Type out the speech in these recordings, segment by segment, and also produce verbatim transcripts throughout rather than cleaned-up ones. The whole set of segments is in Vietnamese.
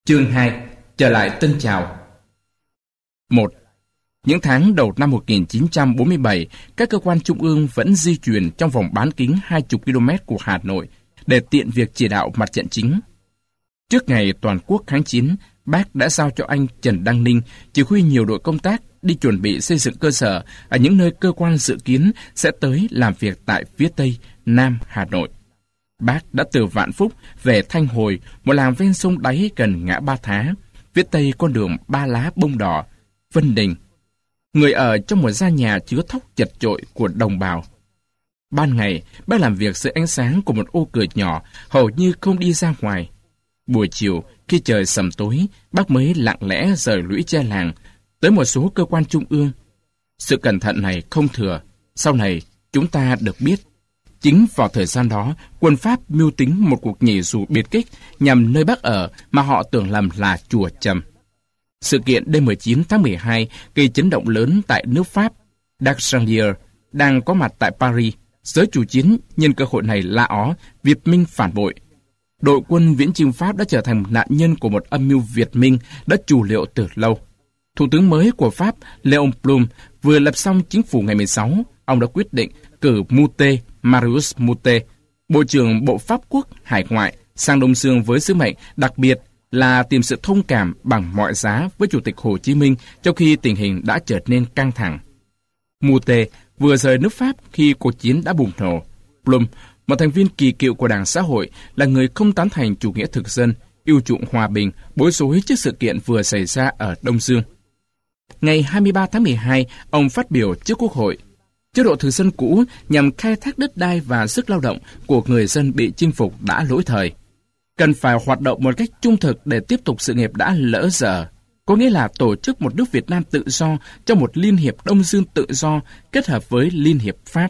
Chương hai. Trở lại Tân Trào. một. Những tháng đầu năm một nghìn chín trăm bốn mươi bảy, các cơ quan trung ương vẫn di chuyển trong vòng bán kính hai mươi ki lô mét của Hà Nội để tiện việc chỉ đạo mặt trận chính. Trước ngày toàn quốc kháng chiến, Bác đã giao cho anh Trần Đăng Ninh chỉ huy nhiều đội công tác đi chuẩn bị xây dựng cơ sở ở những nơi cơ quan dự kiến sẽ tới làm việc tại phía Tây, Nam Hà Nội. Bác đã từ Vạn Phúc về Thanh Hồi, một làng ven sông đáy gần ngã Ba Thá, phía tây con đường Ba Lá Bông Đỏ, Vân Đình. Người ở trong một gia nhà chứa thóc chật chội của đồng bào. Ban ngày, bác làm việc dưới ánh sáng của một ô cửa nhỏ, hầu như không đi ra ngoài. Buổi chiều, khi trời sầm tối, bác mới lặng lẽ rời lũy tre làng, tới một số cơ quan trung ương. Sự cẩn thận này không thừa, sau này chúng ta được biết. Chính vào thời gian đó, quân Pháp mưu tính một cuộc nhảy dù biệt kích nhằm nơi bác ở mà họ tưởng lầm là chùa Trầm. Sự kiện đêm mười chín tháng mười hai gây chấn động lớn tại nước Pháp. Darchangier đang có mặt tại Paris, giới chủ chiến nhân cơ hội này la ó Việt Minh phản bội. Đội quân viễn chinh Pháp đã trở thành nạn nhân của một âm mưu Việt Minh đã trù liệu từ lâu. Thủ tướng mới của Pháp, Léon Blum, vừa lập xong chính phủ ngày mười sáu, ông đã quyết định cử Moutet, Marius Moutet, Bộ trưởng Bộ Pháp quốc Hải ngoại, sang Đông Dương với sứ mệnh đặc biệt là tìm sự thông cảm bằng mọi giá với Chủ tịch Hồ Chí Minh trong khi tình hình đã trở nên căng thẳng. Moutet vừa rời nước Pháp khi cuộc chiến đã bùng nổ. Blum, một thành viên kỳ cựu của Đảng Xã hội, là người không tán thành chủ nghĩa thực dân, yêu chuộng hòa bình, bối rối trước sự kiện vừa xảy ra ở Đông Dương. Ngày hai mươi ba tháng mười hai, ông phát biểu trước Quốc hội. Chế độ thực dân cũ nhằm khai thác đất đai và sức lao động của người dân bị chinh phục đã lỗi thời. Cần phải hoạt động một cách trung thực để tiếp tục sự nghiệp đã lỡ dở, có nghĩa là tổ chức một nước Việt Nam tự do trong một Liên hiệp Đông Dương tự do kết hợp với Liên hiệp Pháp.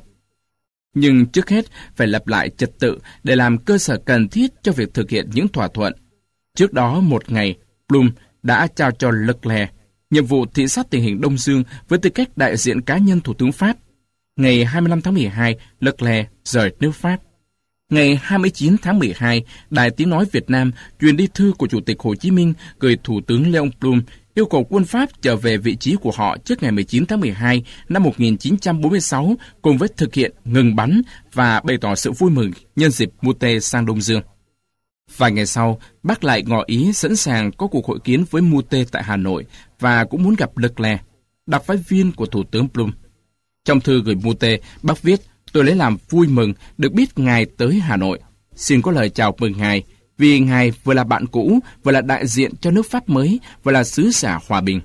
Nhưng trước hết phải lập lại trật tự để làm cơ sở cần thiết cho việc thực hiện những thỏa thuận. Trước đó một ngày, Blum đã trao cho Leclerc nhiệm vụ thị sát tình hình Đông Dương với tư cách đại diện cá nhân Thủ tướng Pháp. Ngày hai mươi lăm tháng mười hai, Leclerc rời nước Pháp. Ngày hai mươi chín tháng mười hai, Đài Tiếng Nói Việt Nam truyền đi thư của Chủ tịch Hồ Chí Minh gửi Thủ tướng Léon Blum yêu cầu quân Pháp trở về vị trí của họ trước ngày mười chín tháng mười hai năm một nghìn chín trăm bốn mươi sáu cùng với thực hiện ngừng bắn và bày tỏ sự vui mừng nhân dịp Moutet sang Đông Dương. Vài ngày sau, bác lại ngỏ ý sẵn sàng có cuộc hội kiến với Moutet tại Hà Nội và cũng muốn gặp Leclerc, đặc phái viên của Thủ tướng Blum. Trong thư gửi Moutet, bác viết: "Tôi lấy làm vui mừng được biết ngài tới Hà Nội. Xin có lời chào mừng ngài, vì ngài vừa là bạn cũ, vừa là đại diện cho nước Pháp mới, vừa là sứ giả hòa bình.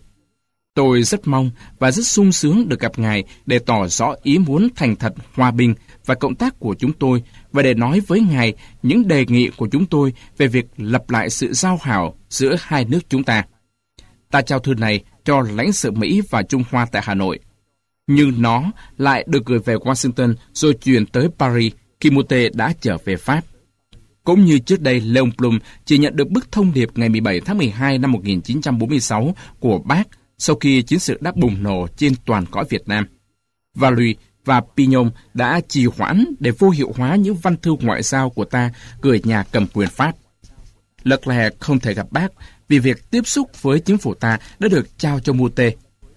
Tôi rất mong và rất sung sướng được gặp ngài để tỏ rõ ý muốn thành thật hòa bình và cộng tác của chúng tôi và để nói với ngài những đề nghị của chúng tôi về việc lập lại sự giao hảo giữa hai nước chúng ta." Ta trao thư này cho lãnh sự Mỹ và Trung Hoa tại Hà Nội. Nhưng nó lại được gửi về Washington rồi chuyển tới Paris khi Moutet đã trở về Pháp. Cũng như trước đây, Léon Blum chỉ nhận được bức thông điệp ngày mười bảy tháng mười hai năm một nghìn chín trăm bốn mươi sáu của bác sau khi chiến sự đã bùng nổ trên toàn cõi Việt Nam. Valois và Pignon đã trì hoãn để vô hiệu hóa những văn thư ngoại giao của ta gửi nhà cầm quyền Pháp. Leclerc không thể gặp bác vì việc tiếp xúc với chính phủ ta đã được trao cho Moutet.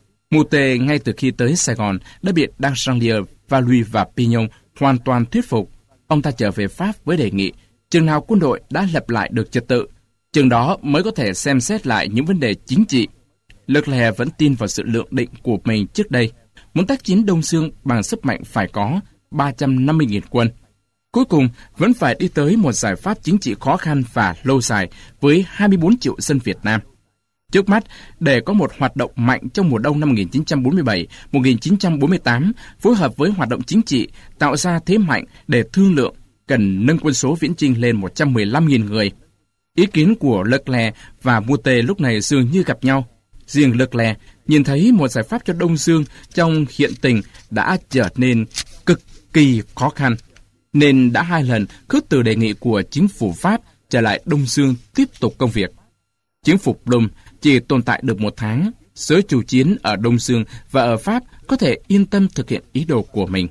Moutet ngay từ khi tới Sài Gòn đã bị Darchangier, Valois và Pignon hoàn toàn thuyết phục. Ông ta trở về Pháp với đề nghị chừng nào quân đội đã lập lại được trật tự, chừng đó mới có thể xem xét lại những vấn đề chính trị. Leclerc vẫn tin vào sự lượng định của mình trước đây, muốn tác chiến Đông Dương bằng sức mạnh phải có ba trăm năm mươi nghìn quân. Cuối cùng vẫn phải đi tới một giải pháp chính trị khó khăn và lâu dài với hai mươi bốn triệu dân Việt Nam. Trước mắt, để có một hoạt động mạnh trong mùa đông năm một nghìn chín trăm bốn mươi bảy đến một nghìn chín trăm bốn mươi tám, phối hợp với hoạt động chính trị, tạo ra thế mạnh để thương lượng, cần nâng quân số viễn chinh lên một trăm mười lăm nghìn người. Ý kiến của Leclerc và Moutet lúc này dường như gặp nhau. Riêng Leclerc nhìn thấy một giải pháp cho Đông Dương trong hiện tình đã trở nên cực kỳ khó khăn, nên đã hai lần khước từ đề nghị của chính phủ Pháp trở lại Đông Dương tiếp tục công việc. Chính phủ Blum chỉ tồn tại được một tháng, giới chủ chiến ở Đông Dương và ở Pháp có thể yên tâm thực hiện ý đồ của mình.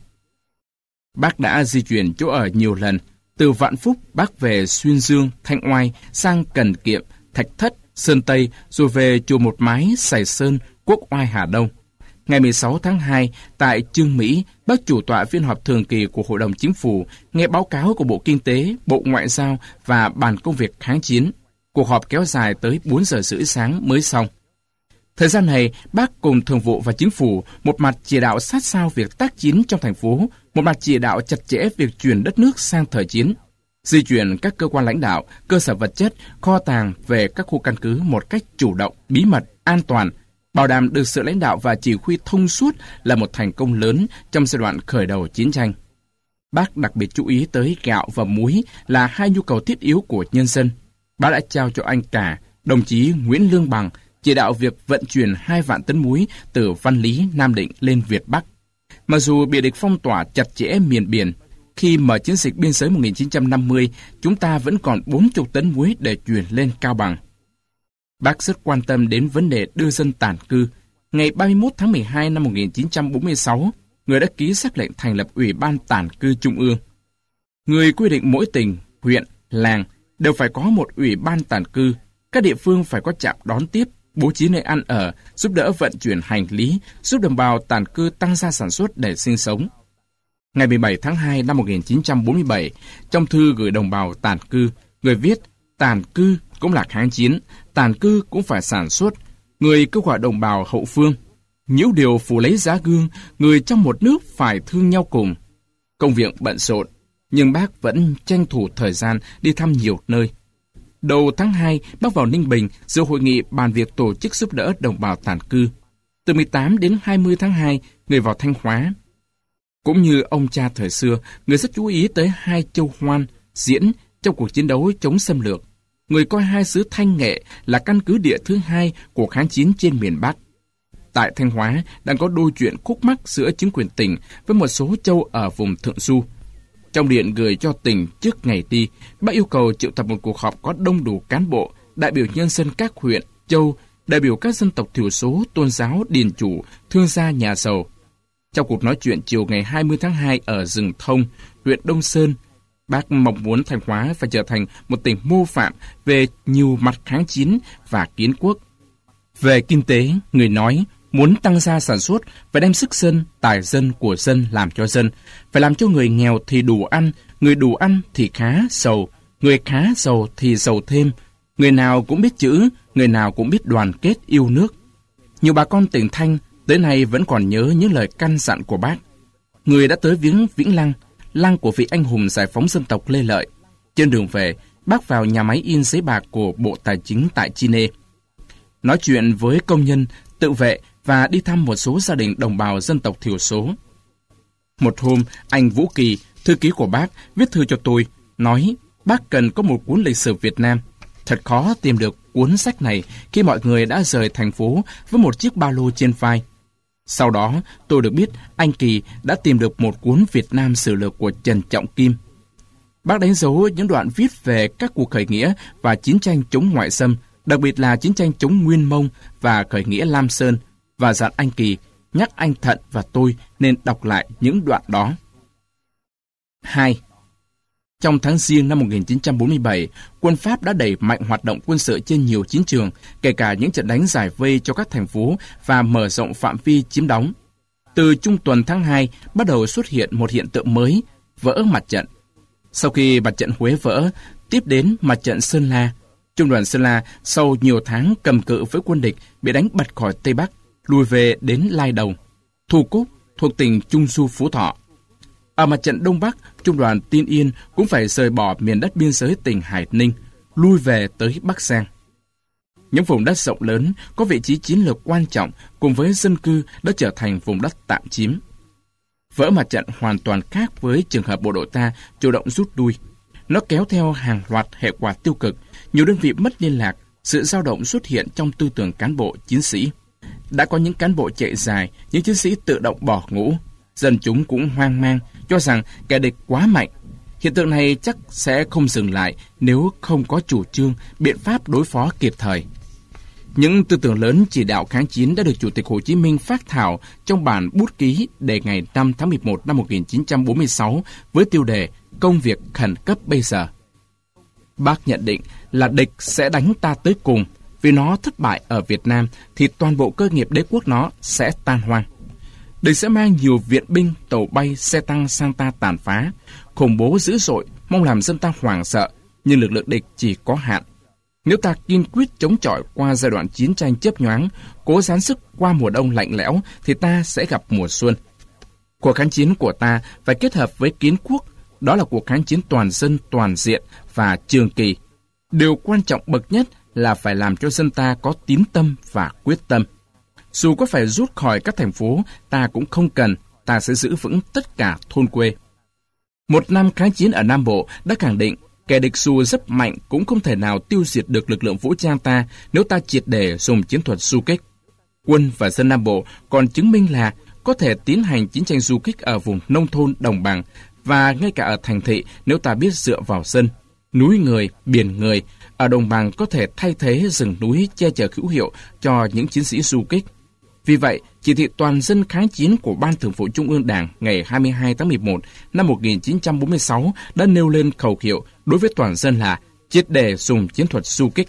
Bác đã di chuyển chỗ ở nhiều lần, từ Vạn Phúc bác về Xuyên Dương, Thanh Oai sang Cần Kiệm, Thạch Thất, Sơn Tây, rồi về chùa Một Mái, Sài Sơn, Quốc Oai, Hà Đông. Ngày mười sáu tháng hai, tại Chương Mỹ, Bác chủ tọa phiên họp thường kỳ của Hội đồng Chính phủ, nghe báo cáo của Bộ Kinh tế, Bộ Ngoại giao và Ban Công việc kháng chiến. Cuộc họp kéo dài tới bốn giờ rưỡi sáng mới xong. Thời gian này, Bác cùng Thường vụ và Chính phủ một mặt chỉ đạo sát sao việc tác chiến trong thành phố, một mặt chỉ đạo chặt chẽ việc chuyển đất nước sang thời chiến, di chuyển các cơ quan lãnh đạo, cơ sở vật chất, kho tàng về các khu căn cứ một cách chủ động, bí mật, an toàn, bảo đảm được sự lãnh đạo và chỉ huy thông suốt là một thành công lớn trong giai đoạn khởi đầu chiến tranh. Bác đặc biệt chú ý tới gạo và muối là hai nhu cầu thiết yếu của nhân dân. Bác đã trao cho anh cả, đồng chí Nguyễn Lương Bằng, chỉ đạo việc vận chuyển hai vạn tấn muối từ Văn Lý, Nam Định lên Việt Bắc. Mặc dù bị địch phong tỏa chặt chẽ miền biển, khi mở chiến dịch biên giới một nghìn chín trăm năm mươi, chúng ta vẫn còn bốn mươi tấn muối để chuyển lên Cao Bằng. Bác rất quan tâm đến vấn đề đưa dân tản cư. Ngày ba mươi mốt tháng mười hai năm một nghìn chín trăm bốn mươi sáu, người đã ký sắc lệnh thành lập Ủy ban Tản cư Trung ương. Người quy định mỗi tỉnh, huyện, làng đều phải có một ủy ban tản cư. Các địa phương phải có trạm đón tiếp, bố trí nơi ăn ở, giúp đỡ vận chuyển hành lý, giúp đồng bào tản cư tăng gia sản xuất để sinh sống. Ngày mười bảy tháng hai năm một nghìn chín trăm bốn mươi bảy, trong thư gửi đồng bào tản cư, người viết tản cư cũng là kháng chiến, tản cư cũng phải sản xuất. Người kêu gọi đồng bào hậu phương, nhiễu điều phủ lấy giá gương, người trong một nước phải thương nhau cùng. Công việc bận rộn, nhưng bác vẫn tranh thủ thời gian đi thăm nhiều nơi. Đầu tháng hai, bác vào Ninh Bình dự hội nghị bàn việc tổ chức giúp đỡ đồng bào tản cư. Từ mười tám đến hai mươi tháng hai, người vào Thanh Hóa. Cũng như ông cha thời xưa, người rất chú ý tới hai châu Hoan, Diễn trong cuộc chiến đấu chống xâm lược. Người coi hai xứ Thanh Nghệ là căn cứ địa thứ hai của kháng chiến trên miền Bắc. Tại Thanh Hóa đang có đôi chuyện khúc mắc giữa chính quyền tỉnh với một số châu ở vùng Thượng Du. Trong điện gửi cho tỉnh trước ngày đi, bác yêu cầu triệu tập một cuộc họp có đông đủ cán bộ, đại biểu nhân dân các huyện, châu, đại biểu các dân tộc thiểu số, tôn giáo, điền chủ, thương gia, nhà giàu. Trong cuộc nói chuyện chiều ngày hai mươi tháng hai ở Rừng Thông, huyện Đông Sơn, bác mong muốn Thanh Hóa phải trở thành một tỉnh mô phạm về nhiều mặt kháng chiến và kiến quốc. Về kinh tế, người nói muốn tăng gia sản xuất phải đem sức dân, tài dân của dân làm cho dân, phải làm cho người nghèo thì đủ ăn, người đủ ăn thì khá giàu, người khá giàu thì giàu thêm, người nào cũng biết chữ, người nào cũng biết đoàn kết yêu nước. Nhiều bà con tỉnh Thanh tới nay vẫn còn nhớ những lời căn dặn của bác. Người đã tới viếng Vĩnh Lăng, lăng của vị anh hùng giải phóng dân tộc Lê Lợi. Trên đường về, bác vào nhà máy in giấy bạc của Bộ Tài chính tại Chile. Nói chuyện với công nhân, tự vệ và đi thăm một số gia đình đồng bào dân tộc thiểu số. Một hôm, anh Vũ Kỳ, thư ký của bác, viết thư cho tôi, nói bác cần có một cuốn lịch sử Việt Nam. Thật khó tìm được cuốn sách này khi mọi người đã rời thành phố với một chiếc ba lô trên vai. Sau đó, tôi được biết anh Kỳ đã tìm được một cuốn Việt Nam sử lược của Trần Trọng Kim. Bác đánh dấu những đoạn viết về các cuộc khởi nghĩa và chiến tranh chống ngoại xâm, đặc biệt là chiến tranh chống Nguyên Mông và khởi nghĩa Lam Sơn, và dặn anh Kỳ nhắc anh Thận và tôi nên đọc lại những đoạn đó. hai. Trong tháng Giêng năm một nghìn chín trăm bốn mươi bảy, quân Pháp đã đẩy mạnh hoạt động quân sự trên nhiều chiến trường, kể cả những trận đánh giải vây cho các thành phố và mở rộng phạm vi chiếm đóng. Từ trung tuần tháng hai, bắt đầu xuất hiện một hiện tượng mới, vỡ mặt trận. Sau khi mặt trận Huế vỡ, tiếp đến mặt trận Sơn La. Trung đoàn Sơn La sau nhiều tháng cầm cự với quân địch bị đánh bật khỏi Tây Bắc, lùi về đến Lai Đồng, Thu Cúc thuộc tỉnh Trung Du Phú Thọ. Ở mặt trận Đông Bắc, Trung đoàn Tiên Yên cũng phải rời bỏ miền đất biên giới tỉnh Hải Ninh, lui về tới Bắc Giang. Những vùng đất rộng lớn có vị trí chiến lược quan trọng cùng với dân cư đã trở thành vùng đất tạm chiếm. Vỡ mặt trận hoàn toàn khác với trường hợp bộ đội ta chủ động rút lui. Nó kéo theo hàng loạt hệ quả tiêu cực, nhiều đơn vị mất liên lạc, sự dao động xuất hiện trong tư tưởng cán bộ, chiến sĩ. Đã có những cán bộ chạy dài, những chiến sĩ tự động bỏ ngũ. Dân chúng cũng hoang mang, cho rằng kẻ địch quá mạnh. Hiện tượng này chắc sẽ không dừng lại nếu không có chủ trương, biện pháp đối phó kịp thời. Những tư tưởng lớn chỉ đạo kháng chiến đã được Chủ tịch Hồ Chí Minh phát thảo trong bản bút ký đề ngày năm tháng mười một năm một nghìn chín trăm bốn mươi sáu với tiêu đề Công việc khẩn cấp bây giờ. Bác nhận định là địch sẽ đánh ta tới cùng, vì nó thất bại ở Việt Nam thì toàn bộ cơ nghiệp đế quốc nó sẽ tan hoang. Địch sẽ mang nhiều viện binh, tàu bay, xe tăng sang ta tàn phá, khủng bố dữ dội, mong làm dân ta hoảng sợ, nhưng lực lượng địch chỉ có hạn. Nếu ta kiên quyết chống chọi qua giai đoạn chiến tranh chớp nhoáng, cố dán sức qua mùa đông lạnh lẽo, thì ta sẽ gặp mùa xuân. Cuộc kháng chiến của ta phải kết hợp với kiến quốc, đó là cuộc kháng chiến toàn dân, toàn diện và trường kỳ. Điều quan trọng bậc nhất là phải làm cho dân ta có tín tâm và quyết tâm. Dù có phải rút khỏi các thành phố, ta cũng không cần, ta sẽ giữ vững tất cả thôn quê. Một năm kháng chiến ở Nam Bộ đã khẳng định kẻ địch dù rất mạnh cũng không thể nào tiêu diệt được lực lượng vũ trang ta nếu ta triệt để dùng chiến thuật du kích. Quân và dân Nam Bộ còn chứng minh là có thể tiến hành chiến tranh du kích ở vùng nông thôn đồng bằng và ngay cả ở thành thị nếu ta biết dựa vào dân. Núi người, biển người, ở đồng bằng có thể thay thế rừng núi che chở hữu hiệu cho những chiến sĩ du kích. Vì vậy, chỉ thị toàn dân kháng chiến của Ban Thường vụ Trung ương Đảng ngày hai mươi hai tháng mười một năm một nghìn chín trăm bốn mươi sáu đã nêu lên khẩu hiệu đối với toàn dân là triệt để dùng chiến thuật du kích.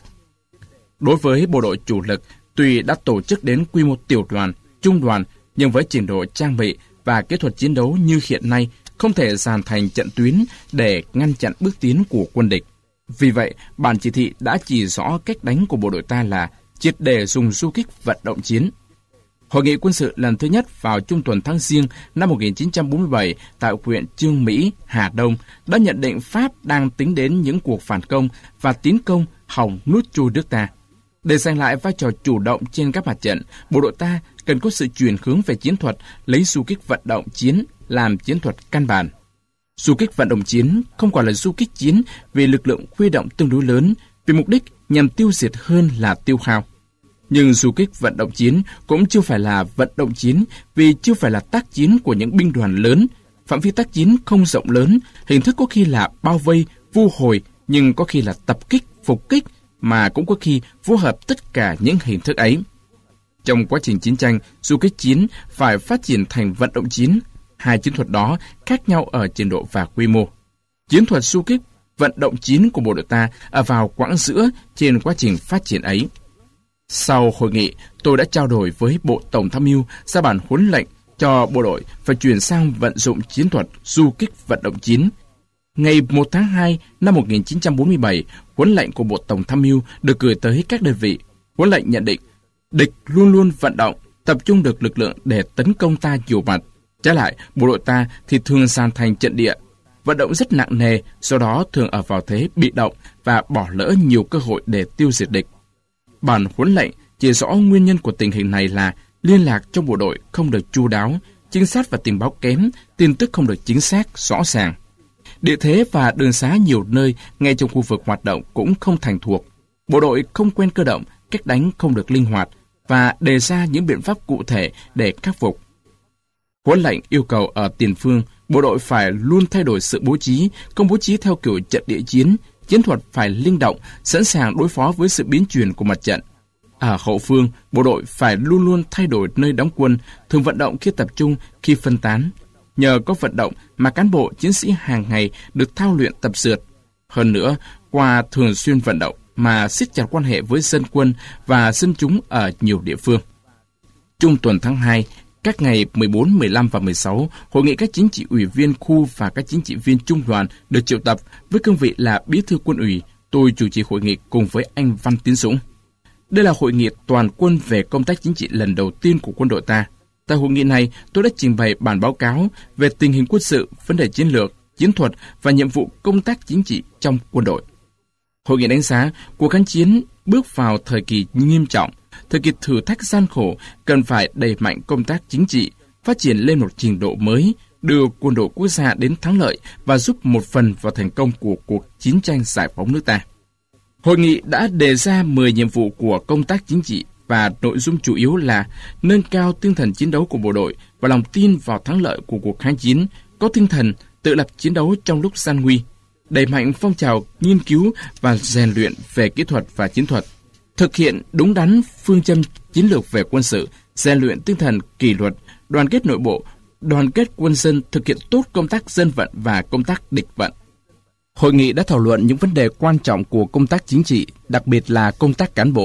Đối với bộ đội chủ lực, tuy đã tổ chức đến quy mô tiểu đoàn, trung đoàn, nhưng với trình độ trang bị và kỹ thuật chiến đấu như hiện nay, không thể dàn thành trận tuyến để ngăn chặn bước tiến của quân địch. Vì vậy, bản chỉ thị đã chỉ rõ cách đánh của bộ đội ta là triệt để dùng du kích vận động chiến. Hội nghị quân sự lần thứ nhất vào trung tuần tháng Giêng năm một nghìn chín trăm bốn mươi bảy tại huyện Chương Mỹ, Hà Đông đã nhận định Pháp đang tính đến những cuộc phản công và tiến công hòng nuốt trôi nước ta. Để giành lại vai trò chủ động trên các mặt trận, bộ đội ta cần có sự chuyển hướng về chiến thuật, lấy du kích vận động chiến làm chiến thuật căn bản. Du kích vận động chiến không còn là du kích chiến vì lực lượng huy động tương đối lớn, vì mục đích nhằm tiêu diệt hơn là tiêu hao. Nhưng du kích vận động chiến cũng chưa phải là vận động chiến vì chưa phải là tác chiến của những binh đoàn lớn. Phạm vi tác chiến không rộng lớn, hình thức có khi là bao vây, vu hồi, nhưng có khi là tập kích, phục kích, mà cũng có khi phối hợp tất cả những hình thức ấy. Trong quá trình chiến tranh, du kích chiến phải phát triển thành vận động chiến. Hai chiến thuật đó khác nhau ở trình độ và quy mô. Chiến thuật du kích, vận động chiến của bộ đội ta ở vào quãng giữa trên quá trình phát triển ấy. Sau hội nghị, tôi đã trao đổi với Bộ Tổng tham mưu ra bản huấn lệnh cho bộ đội phải chuyển sang vận dụng chiến thuật du kích vận động chiến. Ngày một tháng hai năm một nghìn chín trăm bốn mươi bảy, huấn lệnh của Bộ Tổng tham mưu được gửi tới các đơn vị. Huấn lệnh nhận định, địch luôn luôn vận động, tập trung được lực lượng để tấn công ta nhiều mặt. Trái lại, bộ đội ta thì thường san thành trận địa, vận động rất nặng nề, do đó thường ở vào thế bị động và bỏ lỡ nhiều cơ hội để tiêu diệt địch. Bản huấn lệnh chỉ rõ nguyên nhân của tình hình này là liên lạc trong bộ đội không được chu đáo, trinh sát và tình báo kém, tin tức không được chính xác, rõ ràng. Địa thế và đường xá nhiều nơi ngay trong khu vực hoạt động cũng không thành thuộc. Bộ đội không quen cơ động, cách đánh không được linh hoạt và đề ra những biện pháp cụ thể để khắc phục. Huấn lệnh yêu cầu ở tiền phương, bộ đội phải luôn thay đổi sự bố trí, không bố trí theo kiểu trận địa chiến, chiến thuật phải linh động, sẵn sàng đối phó với sự biến chuyển của mặt trận. Ở hậu phương, bộ đội phải luôn luôn thay đổi nơi đóng quân, thường vận động khi tập trung, khi phân tán. Nhờ có vận động mà cán bộ chiến sĩ hàng ngày được thao luyện tập dượt. Hơn nữa, qua thường xuyên vận động mà siết chặt quan hệ với dân quân và dân chúng ở nhiều địa phương. Trung tuần tháng hai, các ngày mười bốn, mười lăm và mười sáu, hội nghị các chính trị ủy viên khu và các chính trị viên trung đoàn được triệu tập với cương vị là bí thư quân ủy. Tôi chủ trì hội nghị cùng với anh Văn Tiến Dũng. Đây là hội nghị toàn quân về công tác chính trị lần đầu tiên của quân đội ta. Tại hội nghị này, tôi đã trình bày bản báo cáo về tình hình quân sự, vấn đề chiến lược, chiến thuật và nhiệm vụ công tác chính trị trong quân đội. Hội nghị đánh giá cuộc kháng chiến bước vào thời kỳ nghiêm trọng, thời kỳ thử thách gian khổ, cần phải đẩy mạnh công tác chính trị, phát triển lên một trình độ mới, đưa quân đội quốc gia đến thắng lợi và giúp một phần vào thành công của cuộc chiến tranh giải phóng nước ta. Hội nghị đã đề ra mười nhiệm vụ của công tác chính trị và nội dung chủ yếu là nâng cao tinh thần chiến đấu của bộ đội và lòng tin vào thắng lợi của cuộc kháng chiến, có tinh thần tự lập chiến đấu trong lúc gian nguy, đẩy mạnh phong trào nghiên cứu và rèn luyện về kỹ thuật và chiến thuật, thực hiện đúng đắn phương châm chiến lược về quân sự, rèn luyện tinh thần kỷ luật, đoàn kết nội bộ, đoàn kết quân dân, thực hiện tốt công tác dân vận và công tác địch vận. Hội nghị đã thảo luận những vấn đề quan trọng của công tác chính trị, đặc biệt là công tác cán bộ.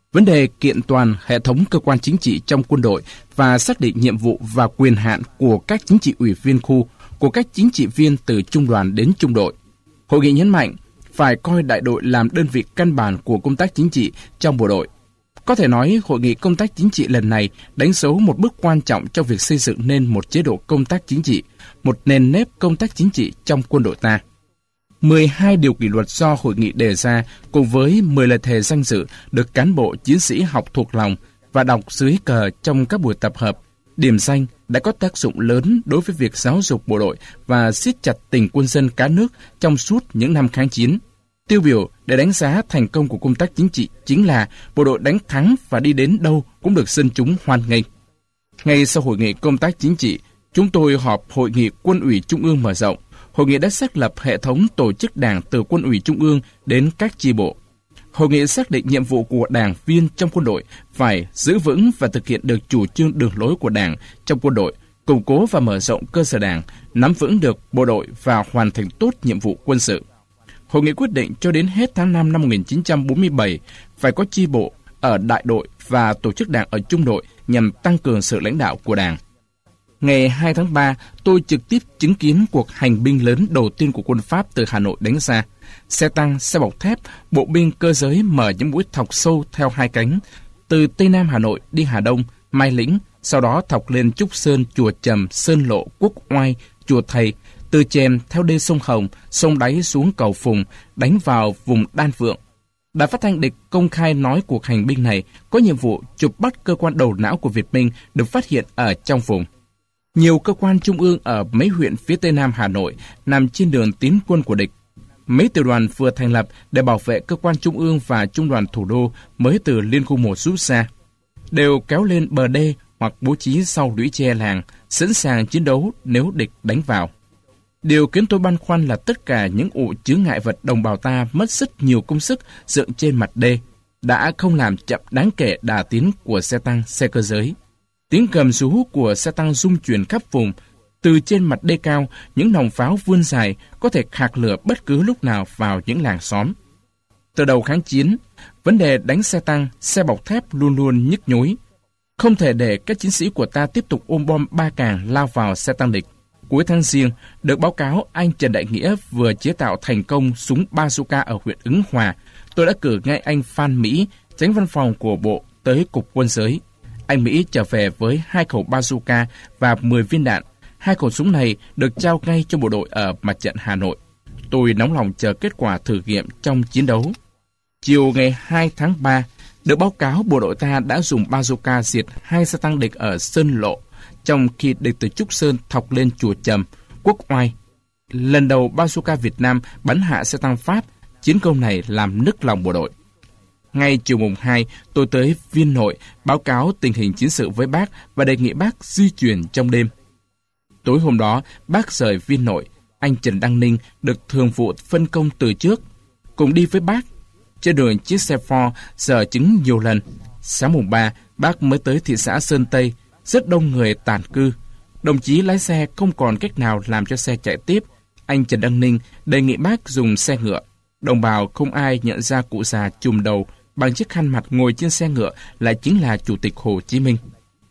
Vấn đề kiện toàn hệ thống cơ quan chính trị trong quân đội và xác định nhiệm vụ và quyền hạn của các chính trị ủy viên khu, của các chính trị viên từ trung đoàn đến trung đội. Hội nghị nhấn mạnh phải coi đại đội làm đơn vị căn bản của công tác chính trị trong bộ đội. Có thể nói, Hội nghị công tác chính trị lần này đánh dấu một bước quan trọng trong việc xây dựng nên một chế độ công tác chính trị, một nền nếp công tác chính trị trong quân đội ta. mười hai điều kỷ luật do Hội nghị đề ra cùng với mười lời thề danh dự được cán bộ chiến sĩ học thuộc lòng và đọc dưới cờ trong các buổi tập hợp, điểm danh đã có tác dụng lớn đối với việc giáo dục bộ đội và siết chặt tình quân dân cả nước trong suốt những năm kháng chiến. Tiêu biểu để đánh giá thành công của công tác chính trị chính là bộ đội đánh thắng và đi đến đâu cũng được dân chúng hoan nghênh. Ngay sau Hội nghị công tác chính trị, chúng tôi họp Hội nghị Quân ủy Trung ương mở rộng. Hội nghị đã xác lập hệ thống tổ chức đảng từ Quân ủy Trung ương đến các chi bộ. Hội nghị xác định nhiệm vụ của đảng viên trong quân đội phải giữ vững và thực hiện được chủ trương đường lối của đảng trong quân đội, củng cố và mở rộng cơ sở đảng, nắm vững được bộ đội và hoàn thành tốt nhiệm vụ quân sự. Hội nghị quyết định cho đến hết tháng năm năm một nghìn chín trăm bốn mươi bảy phải có chi bộ ở đại đội và tổ chức đảng ở trung đội nhằm tăng cường sự lãnh đạo của đảng. Ngày hai tháng ba, tôi trực tiếp chứng kiến cuộc hành binh lớn đầu tiên của quân Pháp từ Hà Nội đánh ra. Xe tăng, xe bọc thép, bộ binh cơ giới mở những mũi thọc sâu theo hai cánh, từ Tây Nam Hà Nội đi Hà Đông, Mai Lĩnh, sau đó thọc lên Trúc Sơn, Chùa Trầm, Sơn Lộ, Quốc Oai, Chùa Thầy, từ Chèm theo đê sông Hồng, sông Đáy xuống cầu Phùng, đánh vào vùng Đan Phượng. Đài phát thanh địch công khai nói cuộc hành binh này có nhiệm vụ chụp bắt cơ quan đầu não của Việt Minh được phát hiện ở trong vùng. Nhiều cơ quan trung ương ở mấy huyện phía Tây Nam Hà Nội nằm trên đường tiến quân của địch. Mấy tiểu đoàn vừa thành lập để bảo vệ cơ quan trung ương và trung đoàn thủ đô mới từ Liên khu một rút ra, đều kéo lên bờ đê hoặc bố trí sau lũy tre làng, sẵn sàng chiến đấu nếu địch đánh vào. Điều khiến tôi băn khoăn là tất cả những ụ chướng ngại vật đồng bào ta mất rất nhiều công sức dựng trên mặt đê, đã không làm chậm đáng kể đà tiến của xe tăng, xe cơ giới. Tiếng gầm rú của xe tăng rung chuyển khắp vùng. Từ trên mặt đê cao, những nòng pháo vươn dài có thể khạc lửa bất cứ lúc nào vào những làng xóm. Từ đầu kháng chiến, vấn đề đánh xe tăng, xe bọc thép luôn luôn nhức nhối. Không thể để các chiến sĩ của ta tiếp tục ôm bom ba càng lao vào xe tăng địch. Cuối tháng Giêng, được báo cáo anh Trần Đại Nghĩa vừa chế tạo thành công súng bazooka ở huyện Ứng Hòa. Tôi đã cử ngay anh Phan Mỹ, chánh văn phòng của Bộ, tới Cục Quân giới. Anh Mỹ trở về với hai khẩu bazooka và mười viên đạn. Hai khẩu súng này được trao ngay cho bộ đội ở mặt trận Hà Nội. Tôi nóng lòng chờ kết quả thử nghiệm trong chiến đấu. Chiều ngày hai tháng ba, được báo cáo bộ đội ta đã dùng bazooka diệt hai xe tăng địch ở Sơn Lộ, trong khi địch từ Trúc Sơn thọc lên Chùa Trầm, Quốc Oai. Lần đầu bazooka Việt Nam bắn hạ xe tăng Pháp, chiến công này làm nức lòng bộ đội. Ngay chiều mùng hai, tôi tới Viên Nội báo cáo tình hình chiến sự với bác và đề nghị bác di chuyển trong đêm. Tối hôm đó, bác rời Viên Nội, anh Trần Đăng Ninh được thường vụ phân công từ trước, cùng đi với bác. Trên đường chiếc xe Ford dở chứng nhiều lần. Sáng mùng ba, bác mới tới thị xã Sơn Tây, rất đông người tản cư. Đồng chí lái xe không còn cách nào làm cho xe chạy tiếp. Anh Trần Đăng Ninh đề nghị bác dùng xe ngựa. Đồng bào không ai nhận ra cụ già trùm đầu bằng chiếc khăn mặt ngồi trên xe ngựa lại chính là Chủ tịch Hồ Chí Minh.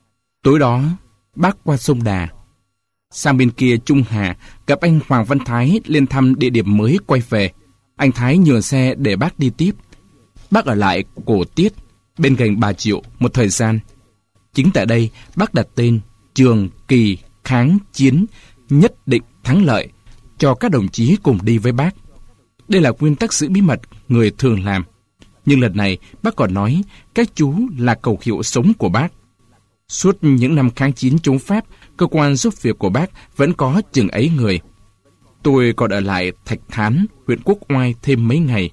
Tối đó, bác qua sông Đà. Sang bên kia Trung Hà, gặp anh Hoàng Văn Thái lên thăm địa điểm mới quay về. Anh Thái nhường xe để bác đi tiếp. Bác ở lại Cổ Tiết, bên cạnh bà Triệu một thời gian. Chính tại đây, bác đặt tên Trường Kỳ Kháng Chiến Nhất Định Thắng Lợi cho các đồng chí cùng đi với bác. Đây là nguyên tắc giữ bí mật người thường làm. Nhưng lần này, bác còn nói các chú là khẩu hiệu sống của bác. Suốt những năm kháng chiến chống Pháp, cơ quan giúp việc của bác vẫn có chừng ấy người. Tôi còn ở lại Thạch Thán, huyện Quốc Oai thêm mấy ngày.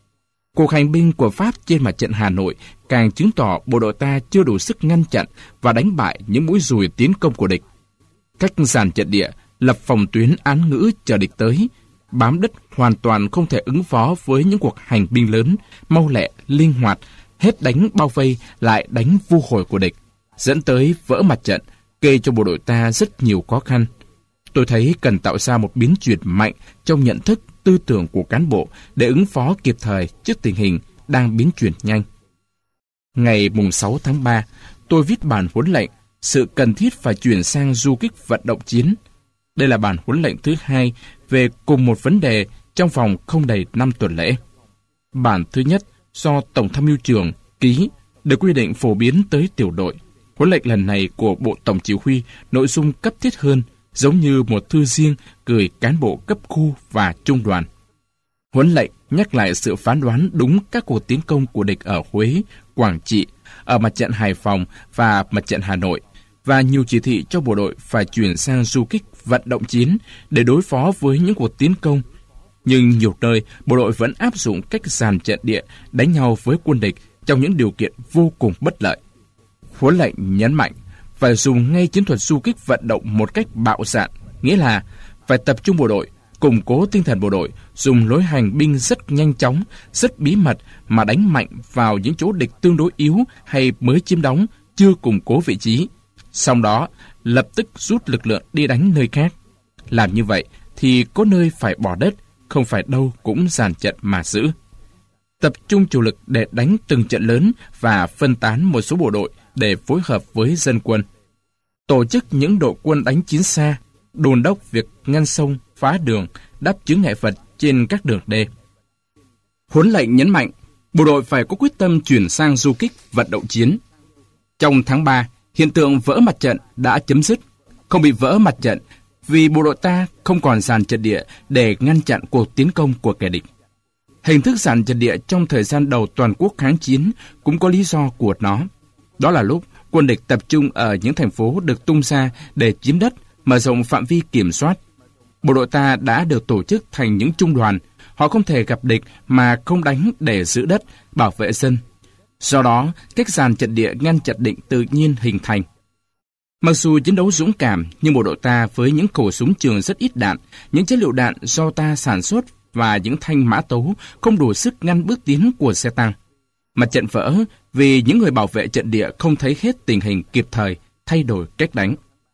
Cuộc hành binh của Pháp trên mặt trận Hà Nội càng chứng tỏ bộ đội ta chưa đủ sức ngăn chặn và đánh bại những mũi dùi tiến công của địch. Cách dàn trận địa, lập phòng tuyến án ngữ chờ địch tới, bám đất hoàn toàn không thể ứng phó với những cuộc hành binh lớn, mau lẹ, linh hoạt, hết đánh bao vây lại đánh vu hồi của địch, dẫn tới vỡ mặt trận, gây cho bộ đội ta rất nhiều khó khăn. Tôi thấy cần tạo ra một biến chuyển mạnh trong nhận thức, tư tưởng của cán bộ để ứng phó kịp thời trước tình hình đang biến chuyển nhanh. Ngày sáu tháng ba, tôi viết bản huấn lệnh sự cần thiết phải chuyển sang du kích vận động chiến. Đây là bản huấn lệnh thứ hai về cùng một vấn đề trong vòng không đầy năm tuần lễ. Bản thứ nhất do Tổng tham mưu trưởng ký được quy định phổ biến tới tiểu đội. Huấn lệnh lần này của Bộ Tổng Chỉ huy nội dung cấp thiết hơn, giống như một thư riêng gửi cán bộ cấp khu và trung đoàn. Huấn lệnh nhắc lại sự phán đoán đúng các cuộc tiến công của địch ở Huế, Quảng Trị, ở mặt trận Hải Phòng và mặt trận Hà Nội, và nhiều chỉ thị cho bộ đội phải chuyển sang du kích vận động chiến để đối phó với những cuộc tiến công. Nhưng nhiều nơi, bộ đội vẫn áp dụng cách dàn trận địa đánh nhau với quân địch trong những điều kiện vô cùng bất lợi. Huấn lệnh nhấn mạnh phải dùng ngay chiến thuật du kích vận động một cách bạo dạn, nghĩa là phải tập trung bộ đội, củng cố tinh thần bộ đội, dùng lối hành binh rất nhanh chóng, rất bí mật mà đánh mạnh vào những chỗ địch tương đối yếu hay mới chiếm đóng, chưa củng cố vị trí. Sau đó, lập tức rút lực lượng đi đánh nơi khác. Làm như vậy thì có nơi phải bỏ đất, không phải đâu cũng dàn trận mà giữ. Tập trung chủ lực để đánh từng trận lớn và phân tán một số bộ đội để phối hợp với dân quân. Tổ chức những đội quân đánh chiến xa, đôn đốc việc ngăn sông, phá đường, đắp chướng ngại vật trên các đường đê. Huấn lệnh nhấn mạnh, bộ đội phải có quyết tâm chuyển sang du kích vận động chiến. Trong tháng ba, hiện tượng vỡ mặt trận đã chấm dứt, không bị vỡ mặt trận vì bộ đội ta không còn dàn trận địa để ngăn chặn cuộc tiến công của kẻ địch. Hình thức dàn trận địa trong thời gian đầu toàn quốc kháng chiến cũng có lý do của nó. Đó là lúc quân địch tập trung ở những thành phố được tung ra để chiếm đất, mở rộng phạm vi kiểm soát. Bộ đội ta đã được tổ chức thành những trung đoàn, họ không thể gặp địch mà không đánh để giữ đất, bảo vệ dân. Do đó, cách dàn trận địa ngăn chặn địch tự nhiên hình thành. Mặc dù chiến đấu dũng cảm, nhưng bộ đội ta với những khẩu súng trường rất ít đạn, những chất liệu đạn do ta sản xuất và những thanh mã tấu không đủ sức ngăn bước tiến của xe tăng. Mặt trận vỡ vì những người bảo vệ trận địa không thấy hết tình hình kịp thời, thay đổi cách đánh.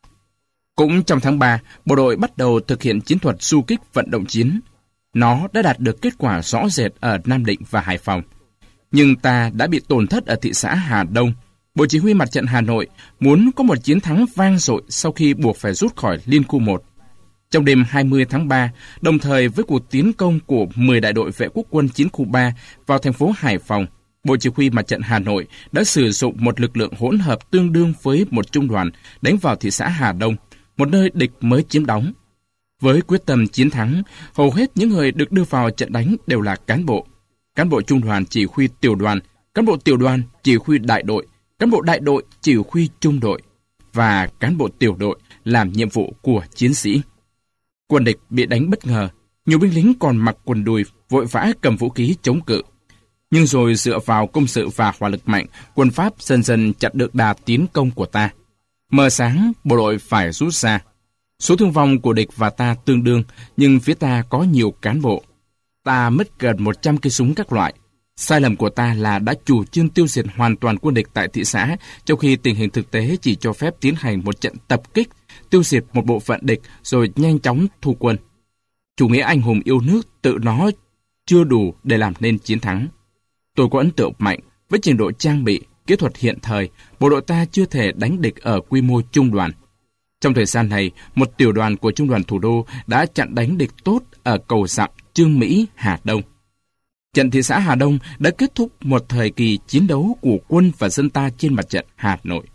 Cũng trong tháng ba, bộ đội bắt đầu thực hiện chiến thuật du kích vận động chiến. Nó đã đạt được kết quả rõ rệt ở Nam Định và Hải Phòng. Nhưng ta đã bị tổn thất ở thị xã Hà Đông. Bộ Chỉ huy Mặt trận Hà Nội muốn có một chiến thắng vang dội sau khi buộc phải rút khỏi Liên khu một. Trong đêm hai mươi tháng ba, đồng thời với cuộc tiến công của mười đại đội vệ quốc quân Chiến khu ba vào thành phố Hải Phòng, Bộ Chỉ huy Mặt trận Hà Nội đã sử dụng một lực lượng hỗn hợp tương đương với một trung đoàn đánh vào thị xã Hà Đông, một nơi địch mới chiếm đóng. Với quyết tâm chiến thắng, hầu hết những người được đưa vào trận đánh đều là cán bộ. Cán bộ trung đoàn chỉ huy tiểu đoàn, cán bộ tiểu đoàn chỉ huy đại đội, cán bộ đại đội chỉ huy trung đội, và cán bộ tiểu đội làm nhiệm vụ của chiến sĩ. Quân địch bị đánh bất ngờ, nhiều binh lính còn mặc quần đùi, vội vã cầm vũ khí chống cự. Nhưng rồi dựa vào công sự và hỏa lực mạnh, quân Pháp dần dần chặn được đà tiến công của ta. Mờ sáng, bộ đội phải rút ra. Số thương vong của địch và ta tương đương, nhưng phía ta có nhiều cán bộ. Ta mất gần một trăm cây súng các loại. Sai lầm của ta là đã chủ trương tiêu diệt hoàn toàn quân địch tại thị xã, trong khi tình hình thực tế chỉ cho phép tiến hành một trận tập kích, tiêu diệt một bộ phận địch rồi nhanh chóng thu quân. Chủ nghĩa anh hùng yêu nước tự nó chưa đủ để làm nên chiến thắng. Tôi có ấn tượng mạnh với trình độ trang bị, kỹ thuật hiện thời, bộ đội ta chưa thể đánh địch ở quy mô trung đoàn. Trong thời gian này, một tiểu đoàn của trung đoàn thủ đô đã chặn đánh địch tốt ở cầu Dặm, Chương Mỹ, Hà Đông. Trận thị xã Hà Đông đã kết thúc một thời kỳ chiến đấu của quân và dân ta trên mặt trận Hà Nội.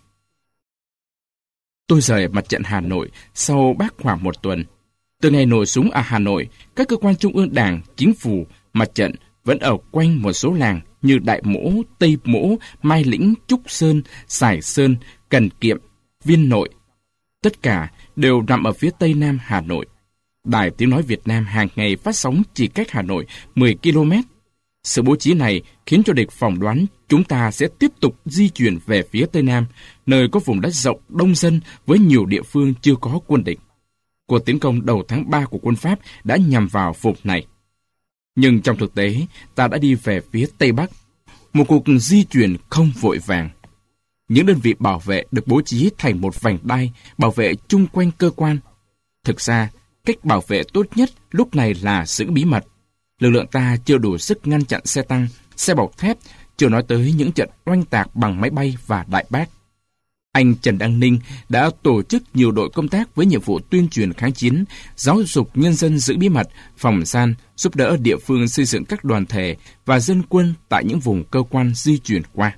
Tôi rời mặt trận Hà Nội sau bác khoảng một tuần. Từ ngày nổ súng ở Hà Nội, các cơ quan trung ương đảng, chính phủ, mặt trận vẫn ở quanh một số làng như Đại Mỗ, Tây Mỗ, Mai Lĩnh, Trúc Sơn, Sài Sơn, Cần Kiệm, Viên Nội. Tất cả đều nằm ở phía tây nam Hà Nội. Đài Tiếng Nói Việt Nam hàng ngày phát sóng chỉ cách Hà Nội mười ki lô mét. Sự bố trí này khiến cho địch phỏng đoán chúng ta sẽ tiếp tục di chuyển về phía tây nam, nơi có vùng đất rộng đông dân với nhiều địa phương chưa có quân địch. Cuộc tiến công đầu tháng ba của quân Pháp đã nhằm vào vùng này. Nhưng trong thực tế, ta đã đi về phía tây bắc, một cuộc di chuyển không vội vàng. Những đơn vị bảo vệ được bố trí thành một vành đai bảo vệ chung quanh cơ quan. Thực ra, cách bảo vệ tốt nhất lúc này là giữ bí mật. Lực lượng ta chưa đủ sức ngăn chặn xe tăng, xe bọc thép, chưa nói tới những trận oanh tạc bằng máy bay và đại bác. Anh Trần Đăng Ninh đã tổ chức nhiều đội công tác với nhiệm vụ tuyên truyền kháng chiến, giáo dục nhân dân giữ bí mật, phòng gian, giúp đỡ địa phương xây dựng các đoàn thể và dân quân tại những vùng cơ quan di chuyển qua.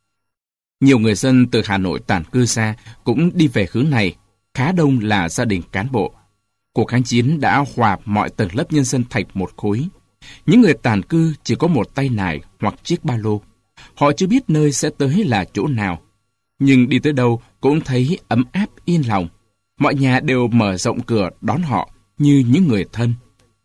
Nhiều người dân từ Hà Nội tản cư xa cũng đi về hướng này, khá đông là gia đình cán bộ. Cuộc kháng chiến đã hòa mọi tầng lớp nhân dân thành một khối. Những người tản cư chỉ có một tay nải hoặc chiếc ba lô. Họ chưa biết nơi sẽ tới là chỗ nào. Nhưng đi tới đâu cũng thấy ấm áp yên lòng. Mọi nhà đều mở rộng cửa đón họ như những người thân.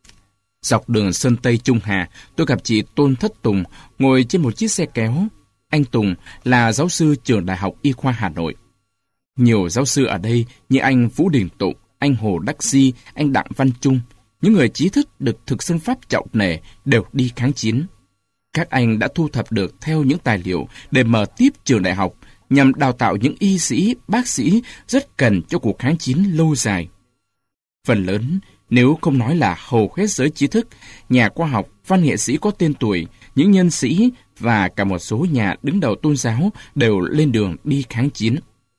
Dọc đường Sơn Tây Trung Hà, tôi gặp chị Tôn Thất Tùng ngồi trên một chiếc xe kéo. Anh Tùng là giáo sư trường Đại học Y khoa Hà Nội. Nhiều giáo sư ở đây như anh Vũ Đình Tụng, anh Hồ Đắc Di, anh Đặng Văn Trung, những người trí thức được thực dân Pháp trọng nể đều đi kháng chiến. Các anh đã thu thập được theo những tài liệu để mở tiếp trường đại học nhằm đào tạo những y sĩ, bác sĩ rất cần cho cuộc kháng chiến lâu dài. Phần lớn, nếu không nói là hầu hết giới trí thức, nhà khoa học, văn nghệ sĩ có tên tuổi, những nhân sĩ và cả một số nhà đứng đầu tôn giáo đều lên đường đi kháng chiến.